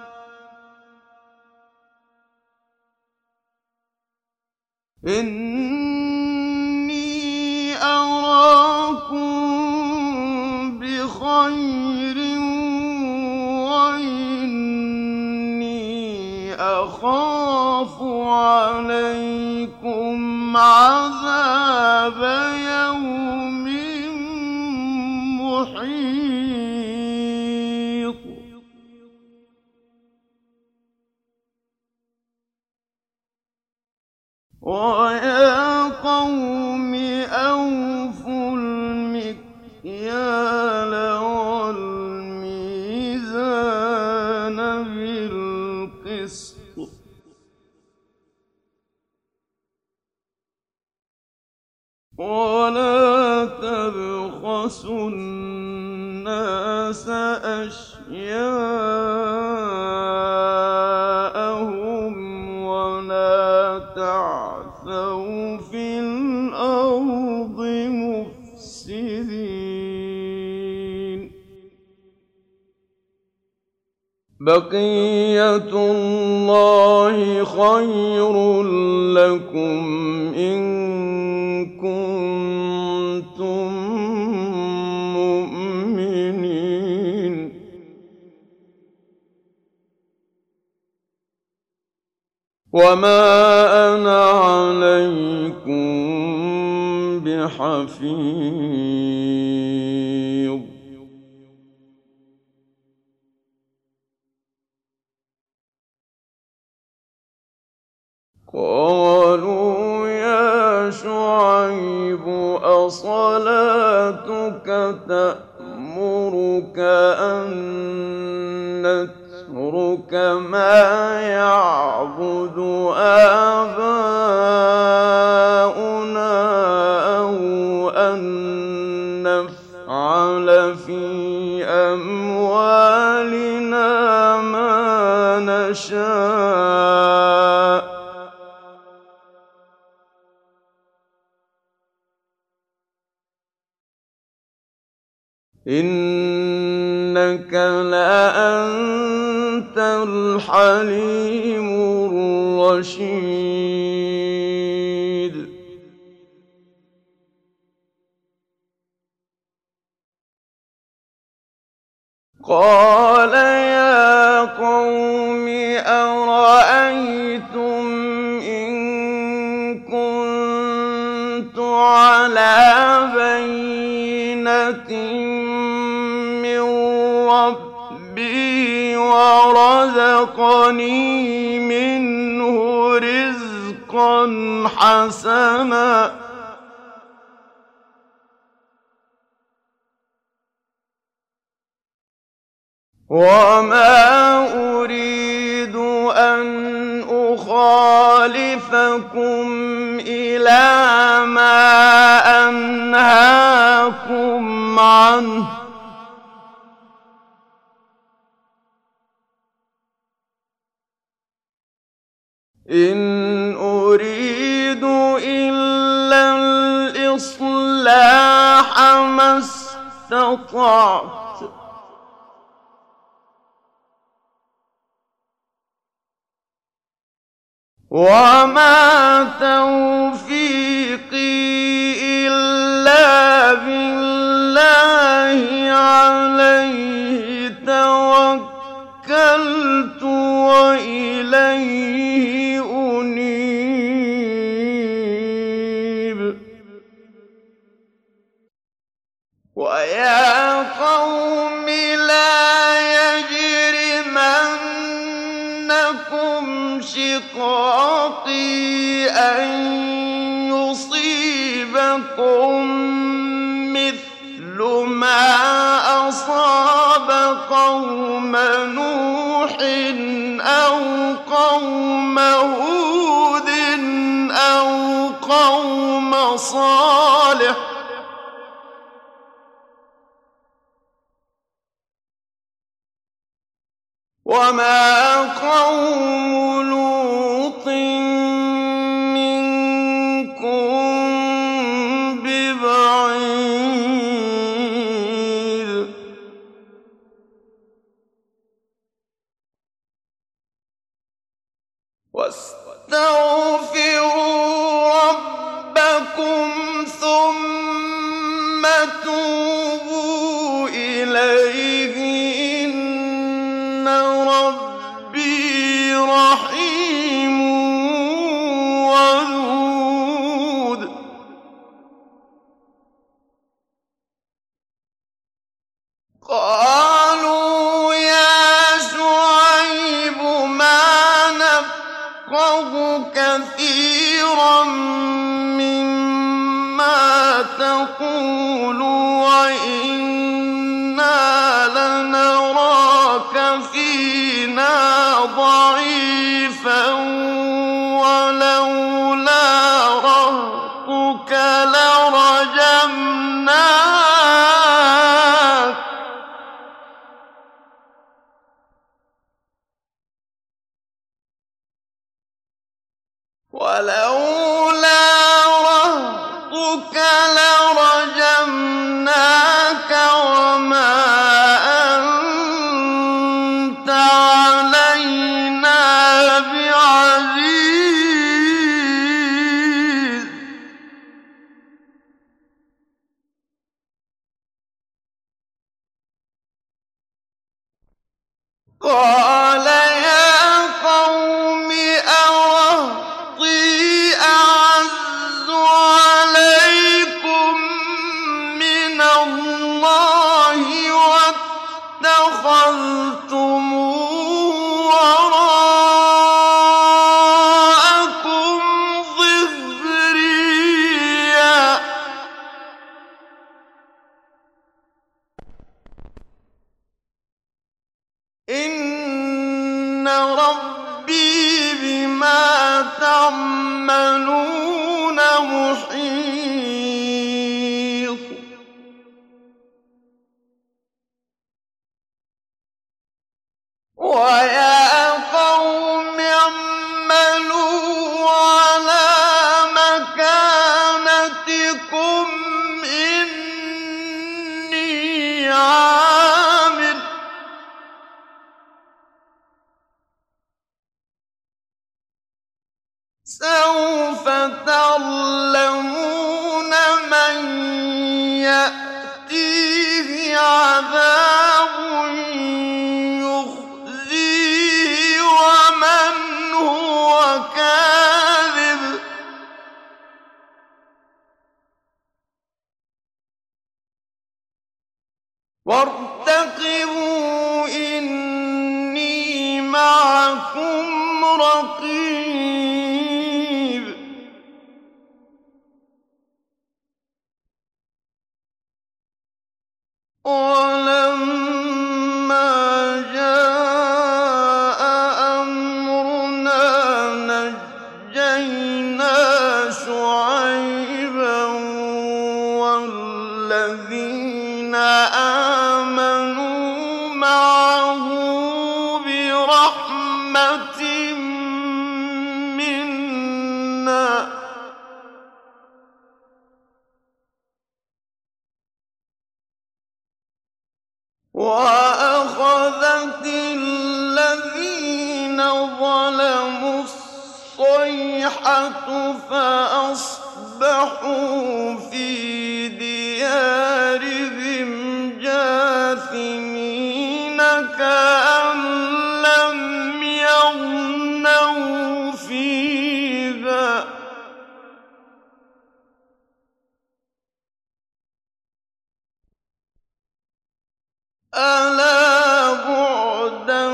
إني أراكم بخير وإني أخاف عليكم عذاب يوم محيط ويا قوم أوفوا المكيال والميزان بالقسط ولا تبخسوا الناس أشياءهم ولا تعثوا في الأرض مفسدين بقية الله خير لكم إن كنتم مؤمنين وما أنا عليكم بحفيظ قالوا يا شعيب أصلاتك تأمرك أن نترك ما يعبد آباؤنا أو أن نفعل في أموالنا ما نشاء إنك إِنَّكَ لَأَنتَ الْحَلِيمُ الرَّشِيدُ قَالَ يَا قَوْمِ أَرَأَيْتُمْ إِن كُنتُ عَلَىٰ بَيِّنَةٍ مِّن رَّبِّي وَرَزَقَنِي مِنْهُ رِزْقًا حَسَنًا وَمَا أُرِيدُ أَنْ أُخَالِفَكُمْ إِلَىٰ مَا أَنْهَاكُمْ عَنْهُ ۚ إِنْ أُرِيدُ إِلَّا الْإِصْلَاحَ مَا اسْتَطَعْتُ ۚ وَمَا تَوْفِيقِي إِلَّا بِاللَّهِ ۚ عَلَيْهِ تَوَكَّلْتُ وَإِلَيْهِ أُنِيبُ وَيَا قَوْمِ لَا يَجْرِمَنَّكُمْ شِقَاقِي أَن يُصِيبَكُم مِّثْلُ مَا أَصَابَ قَوْمَ نُوحٍ أَوْ قَوْمَ هُودٍ أَوْ قَوْمَ صَالِحٍ ۚ وَمَا قَوْمُ لُوطٍ مِّنكُم بِبَعِيدٍ وَاسْتَغْفِرُوا رَبَّكُمْ ثُمَّ تُوبُوا إِلَيْهِ إِنَّ رَبِّي رَحِيمٌ وَدُودٌ قَالُوا يَا شُعَيْبُ مَا نَفْقَهُ كَثِيرًا مِّمَّا تَقُولُ وَإِنَّا لَنَرَاكَ فِينَا ضَعِيفًا وَلَوْلَا رَهْطُكَ لَرَجَمْنَاكَ وَمَا أَنتَ عَلَيْنَا بِعَزِيزٍ قَالَ يَا قَوْمِ أَرَهْطِي أَعَزُّ عَلَيْكُم مِّنَ اللَّهِ وَاتَّخَذْتُمُوهُ وَرَاءَكُمْ ظِهْرِيًّا ۖ إِنَّ رَبِّي بِمَا تَعْمَلُونَ مُحِيطٌ وَيَا قَوْمِ اعْمَلُوا عَلَىٰ مَكَانَتِكُمْ إِنِّي عَامِلٌ ۖ يأتيه عذاب يخزيه ومن هو كاذب وارتقبوا إني معكم رقيب ولما جاء أمرنا نجينا شعيبا والذين آمنوا معه برحمة منا وأخذت الذين ظلموا الصيحة فأصبحوا في ديارهم جاثمين كأن لم يغنوا فيها ألا بعدا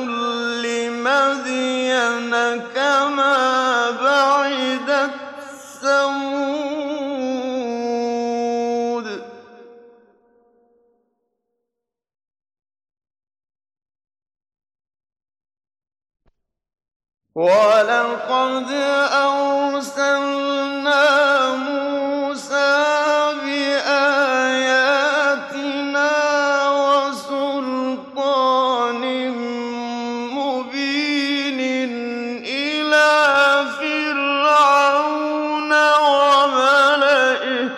لمدين كما بعدت ثمود ولقد أرسلنا موسى بآياتنا وسلطان مبين إلى فرعون وملئه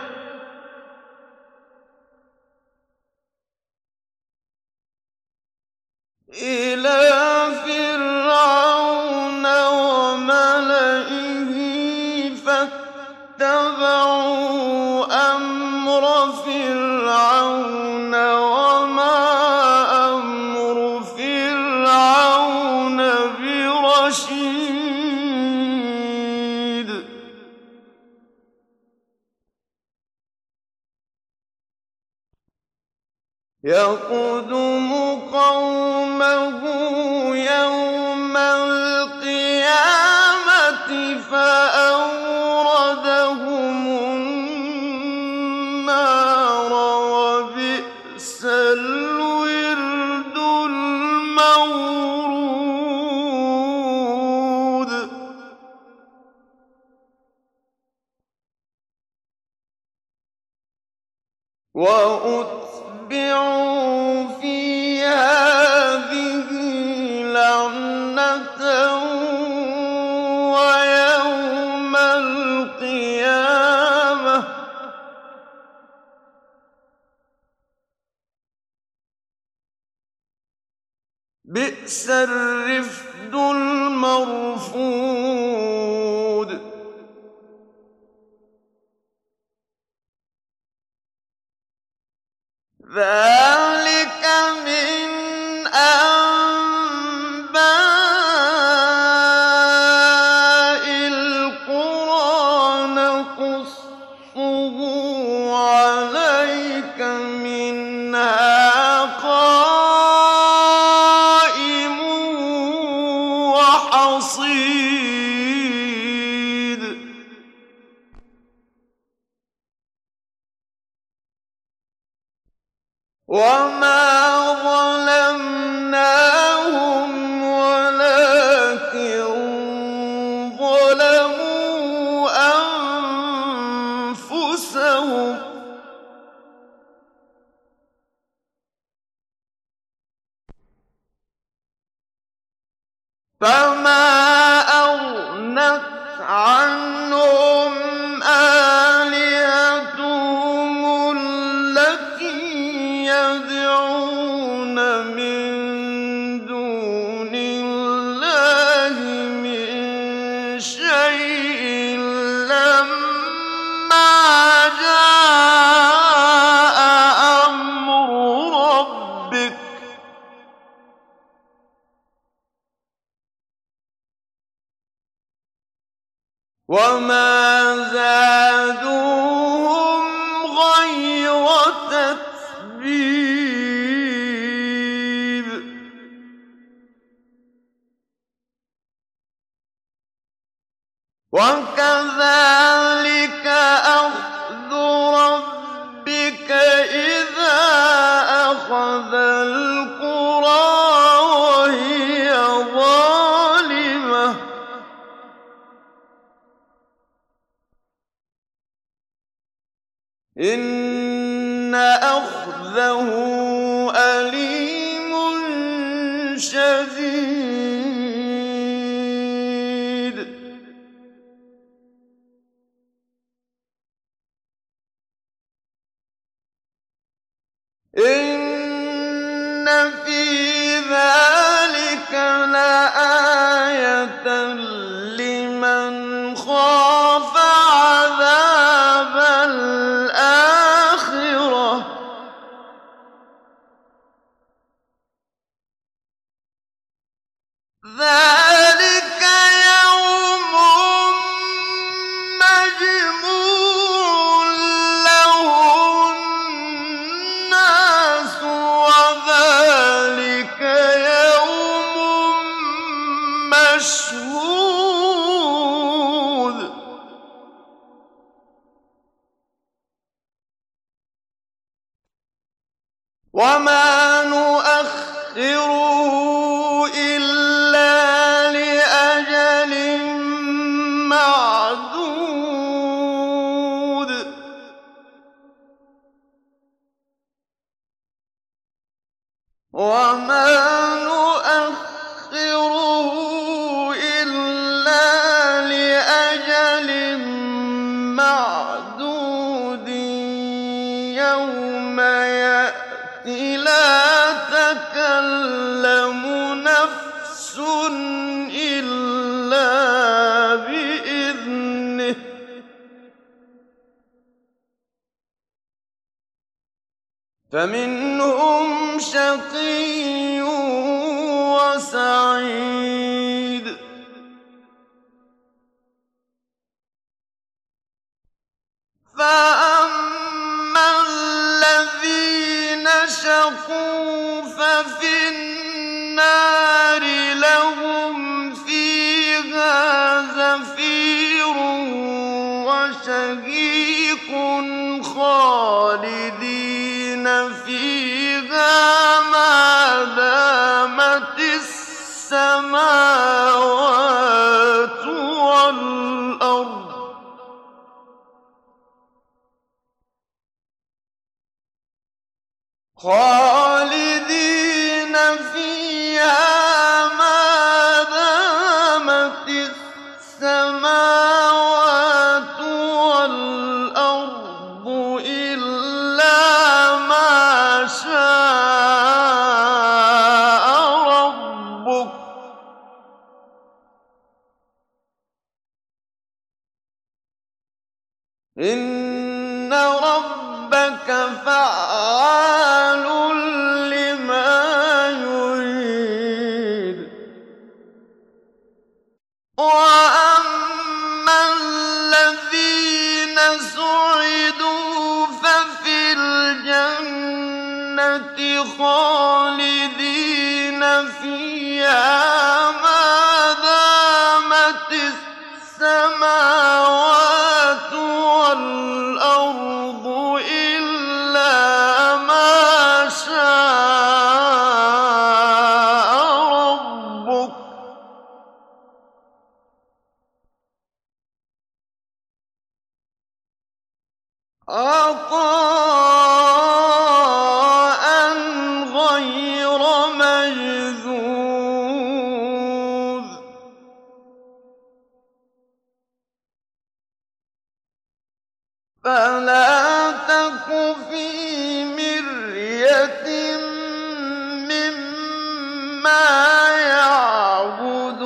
فاتبعوا أمر فرعون وما أمر فرعون برشيد يقدم قومه يوم القيامة فأوردهم النار وبئس الورد المورود وأتبعوا في هذه لعنة ويوم القيامة بئس الرفد المرفود ذلك من أنباء القرى نقصه عليك منها قائم وحصيد وما ظلمناهم ولكن ظلموا أنفسهم فما أغنت عنهم آلهتهم التي يدعون من دون الله من شيء لما جاء وما زادوهم غير تتبيب. وكذلك أخذ ربك إذا أخذ القرى وهي ظالمة إن أخذه أليم شديد. إن في ذلك لآية لمن خاف عذاب الآخرة ذلك يوم مجموع له الناس وذلك يوم مشهود. وما نؤخره إلا لأجل معدود. وما نؤخره إلا لأجل معدود يوم يأتي لا تكلم نفس إلا بإذنه فمنهم شقي وسعيد. فأما الذين شقوا ففي النار لهم فيها زفير وشهيق خالدين فيها ما دامت السماوات والأرض خالدين فيها ما دامت السماوات والأرض إلا ما شاء ربك إن ربك فعال لما يريد. وأما الذين سعدوا ففي الجنة خالدين فيها ما دامت السماوات والأرض إلا ما شاء ربك عطاء غير مجذوذ. فلا تك في مرية مما يعبد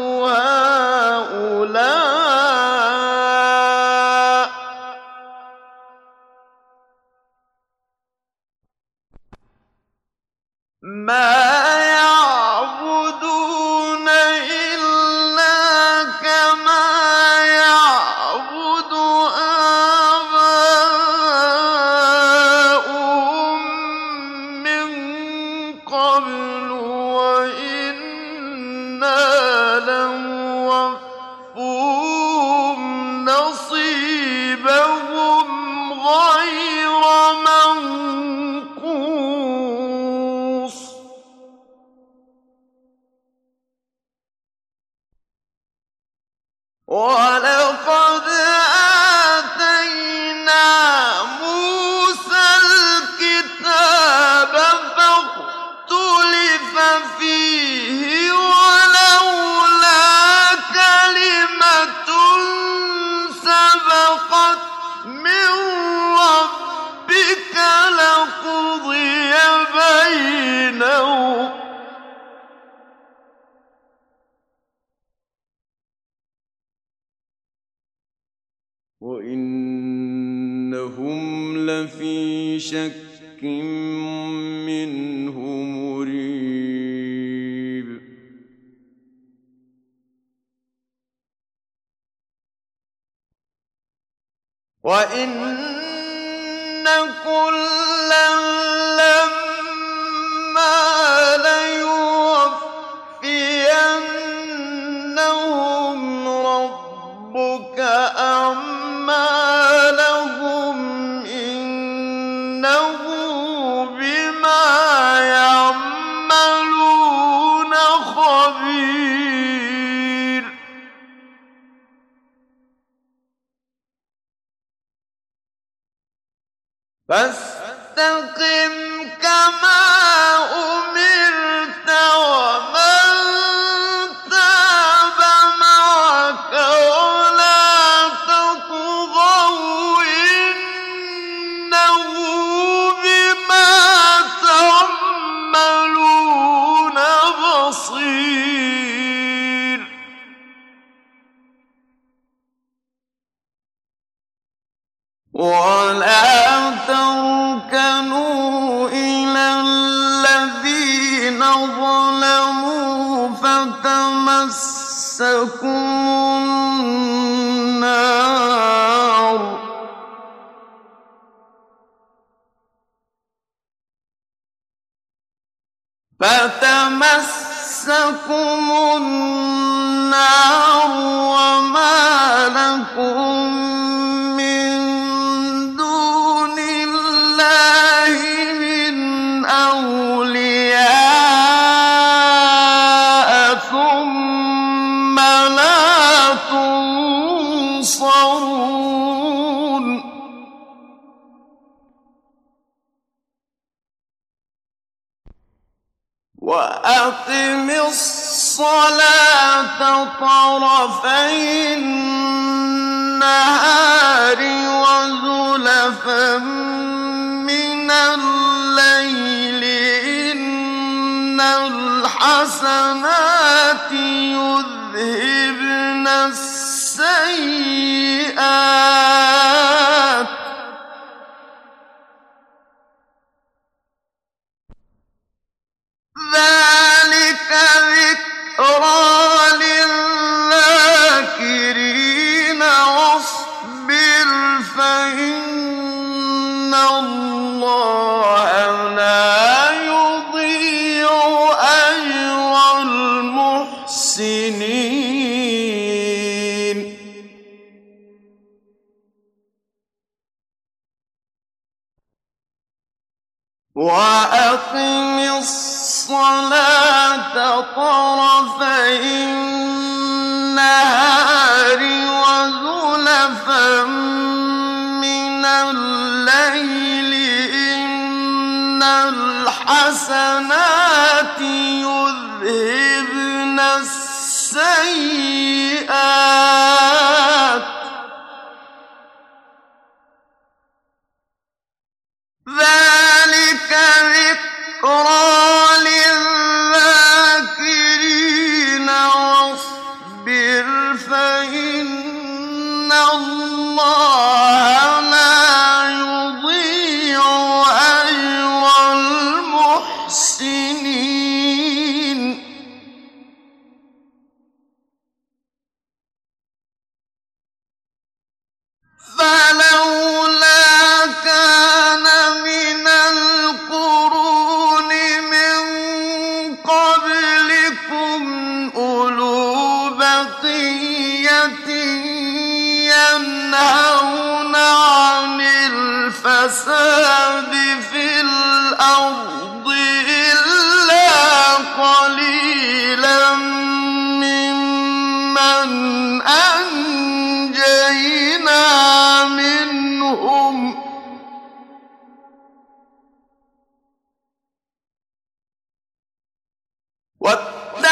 هؤلاء ما يعبدون إلا كما يعبد وَلَقَدْ آتَيْنَا مُوسَى الْكِتَابَ فَاخْتُلِفَ فِيهِ وَلَوْلَا كَلِمَةٌ سَبَقَتْ مِن رَّبِّكَ لَقُضِيَ بَيْنَهُمْ وَإِنَّهُمْ لَفِي شَكٍّ مِّنْهُ مُرِيبٍ وَإِنَّ كُلًّا لَّمَّا لَيُوَفِّيَنَّهُمْ رَبُّكَ أَعْمَالَهُمْ إِنَّهُ بِمَا يَعْمَلُونَ خَبِيرٌ فَاسْتَقِمْ كَمَا أُمِرْتَ وَمَن تَابَ مَعَكَ وَلَا تَطْغَوْا إِنَّهُ بِمَا تَعْمَلُونَ بَصِيرٌ وَلَا تَرْكَنُوا إِلَى الَّذِينَ ظَلَمُوا فَتَمَسَّكُمُ النَّارُ وَمَا لَكُم مِّن دُونِ اللَّهِ مِنْ أَوْلِيَاءَ ثُمَّ لَا تُنصَرُونَ وَأَقِمِ الصَّلَاةَ طَرَفَيِ النَّهَارِ وَزُلَفًا مِّنَ اللَّيْلِ ۚ إِنَّ الْحَسَنَاتِ يُذْهِبْنَ السَّيِّئَاتِ ۚ ذَٰلِكَ ذِكْرَىٰ لِلذَّاكِرِينَ وَاصْبِرْ فَإِنَّ اللَّهَ لَا يُضِيعُ أَجْرَ الْمُحْسِنِينَ وَأَقِمِ الصَّلَاةَ طَرَفَيِ النَّهَارِ وَزُلَفًا مِّنَ اللَّيْلِ ۚ إِنَّ الْحَسَنَاتِ يُذْهِبْنَ السَّيِّئَاتِ ۚ ذَٰلِكَ ذِكْرَىٰ لِلذَّاكِرِينَ وَاصْبِرْ فَإِنَّ اللَّهَ لَا يُضِيعُ أَجْرَ الْمُحْسِنِينَ فَلَوْلَا كَانَ مِنَ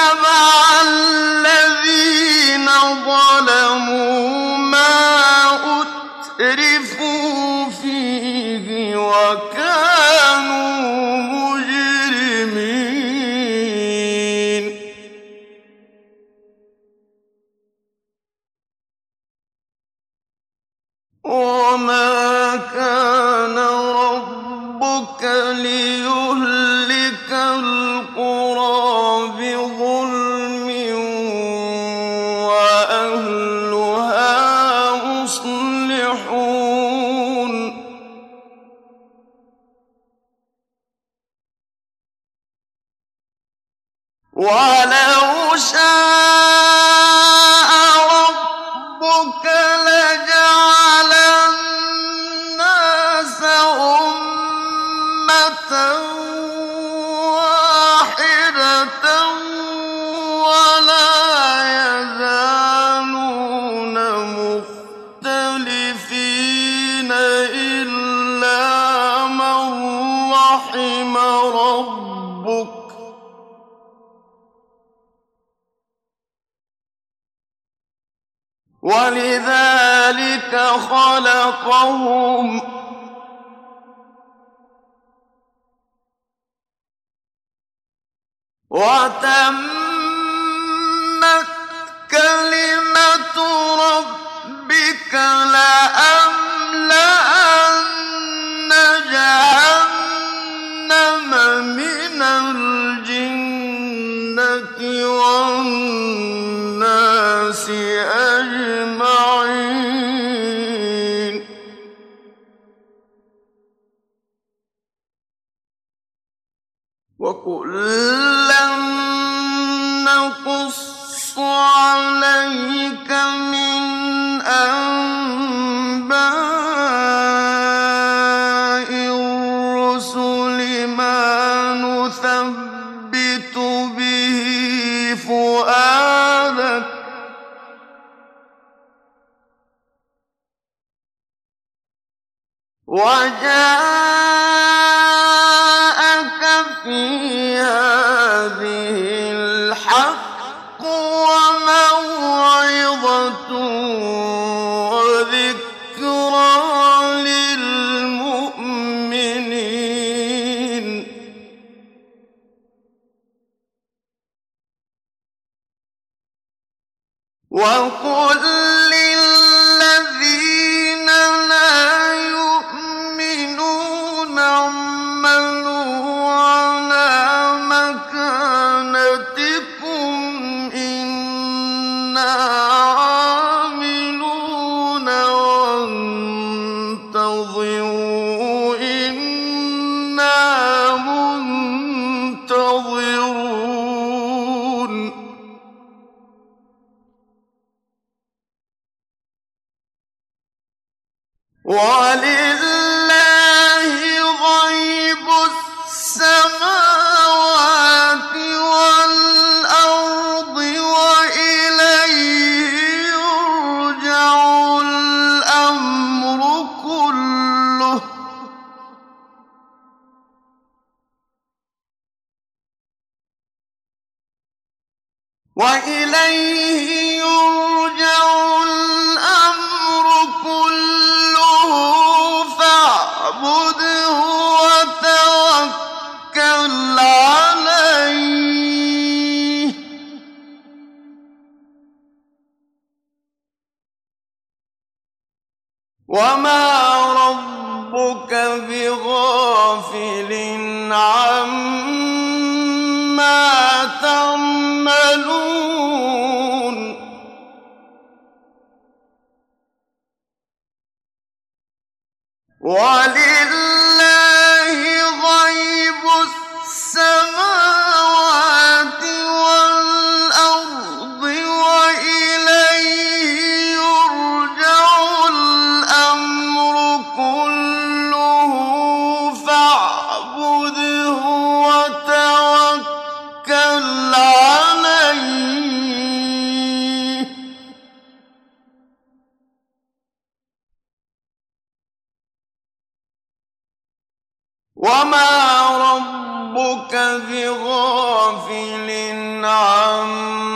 وَاتَّبَعَ الَّذِينَ ظَلَمُوا مَا أُتْرِفُوا فِيهِ وَكَانُوا مُجْرِمِينَ وَمَا كَانَ رَبُّكَ لِيُهْلِكَ الْقُرَىٰ بِظُلْمٍ وَأَهْلُهَا مُصْلِحُونَ وَلَوْ شَاءَ رَبُّكَ لَجَعَلَ النَّاسَ أُمَّةً وَاحِدَةً وَلَا يَزَالُونَ مُخْتَلِفِينَ إِلَّا مَن رَّحِمَ رَبُّكَ ۚ وَلِذَٰلِكَ خَلَقَهُمْ ۖ وَتَمَّتْ كَلِمَةُ رَبِّكَ لَأَمْلَأَنَّ جَهَنَّمَ مِنَ الْجِنَّةِ وَالنَّاسِ أَجْمَعِينَ وَكُلًّا نَّقُصُّ عَلَيْكَ مِنْ أَنبَاءِ الرُّسُلِ مَا نُثَبِّتُ بِهِ فُؤَادَكَ ۚ وَجَاءَكَ فِي هَٰذِهِ الْحَقُّ وَمَوْعِظَةٌ وَذِكْرَىٰ لِلْمُؤْمِنِينَ وَقُل لِّلَّذِينَ لَا يُؤْمِنُونَ اعْمَلُوا عَلَىٰ مَكَانَتِكُمْ إِنَّا عَامِلُونَ وَانتَظِرُوا إِنَّا مُنتَظِرُونَ وَلِلَّهِ غَيْبُ السَّمَاوَاتِ وَالْأَرْضِ وَإِلَيْهِ يُرْجَعُ الْأَمْرُ كُلُّهُ ۚ وَإِلَيْهِ يُرْجَعُ الْأَمْرُ كُلُّهُ فَاعْبُدْهُ وَتَوَكَّلْ عَلَيْهِ ۚ وَمَا رَبُّكَ بِغَافِلٍ عَمَّا تَعْمَلُونَ وَلِلَّهِ غَيْبُ السَّمَاوَاتِ وَالْأَرْضِ وَإِلَيْهِ يُرْجَعُ الْأَمْرُ كُلُّهُ فَاعْبُدْهُ وَتَوَكَّلْ عَلَيْهِ ۚ وَمَا ربك بغافل عما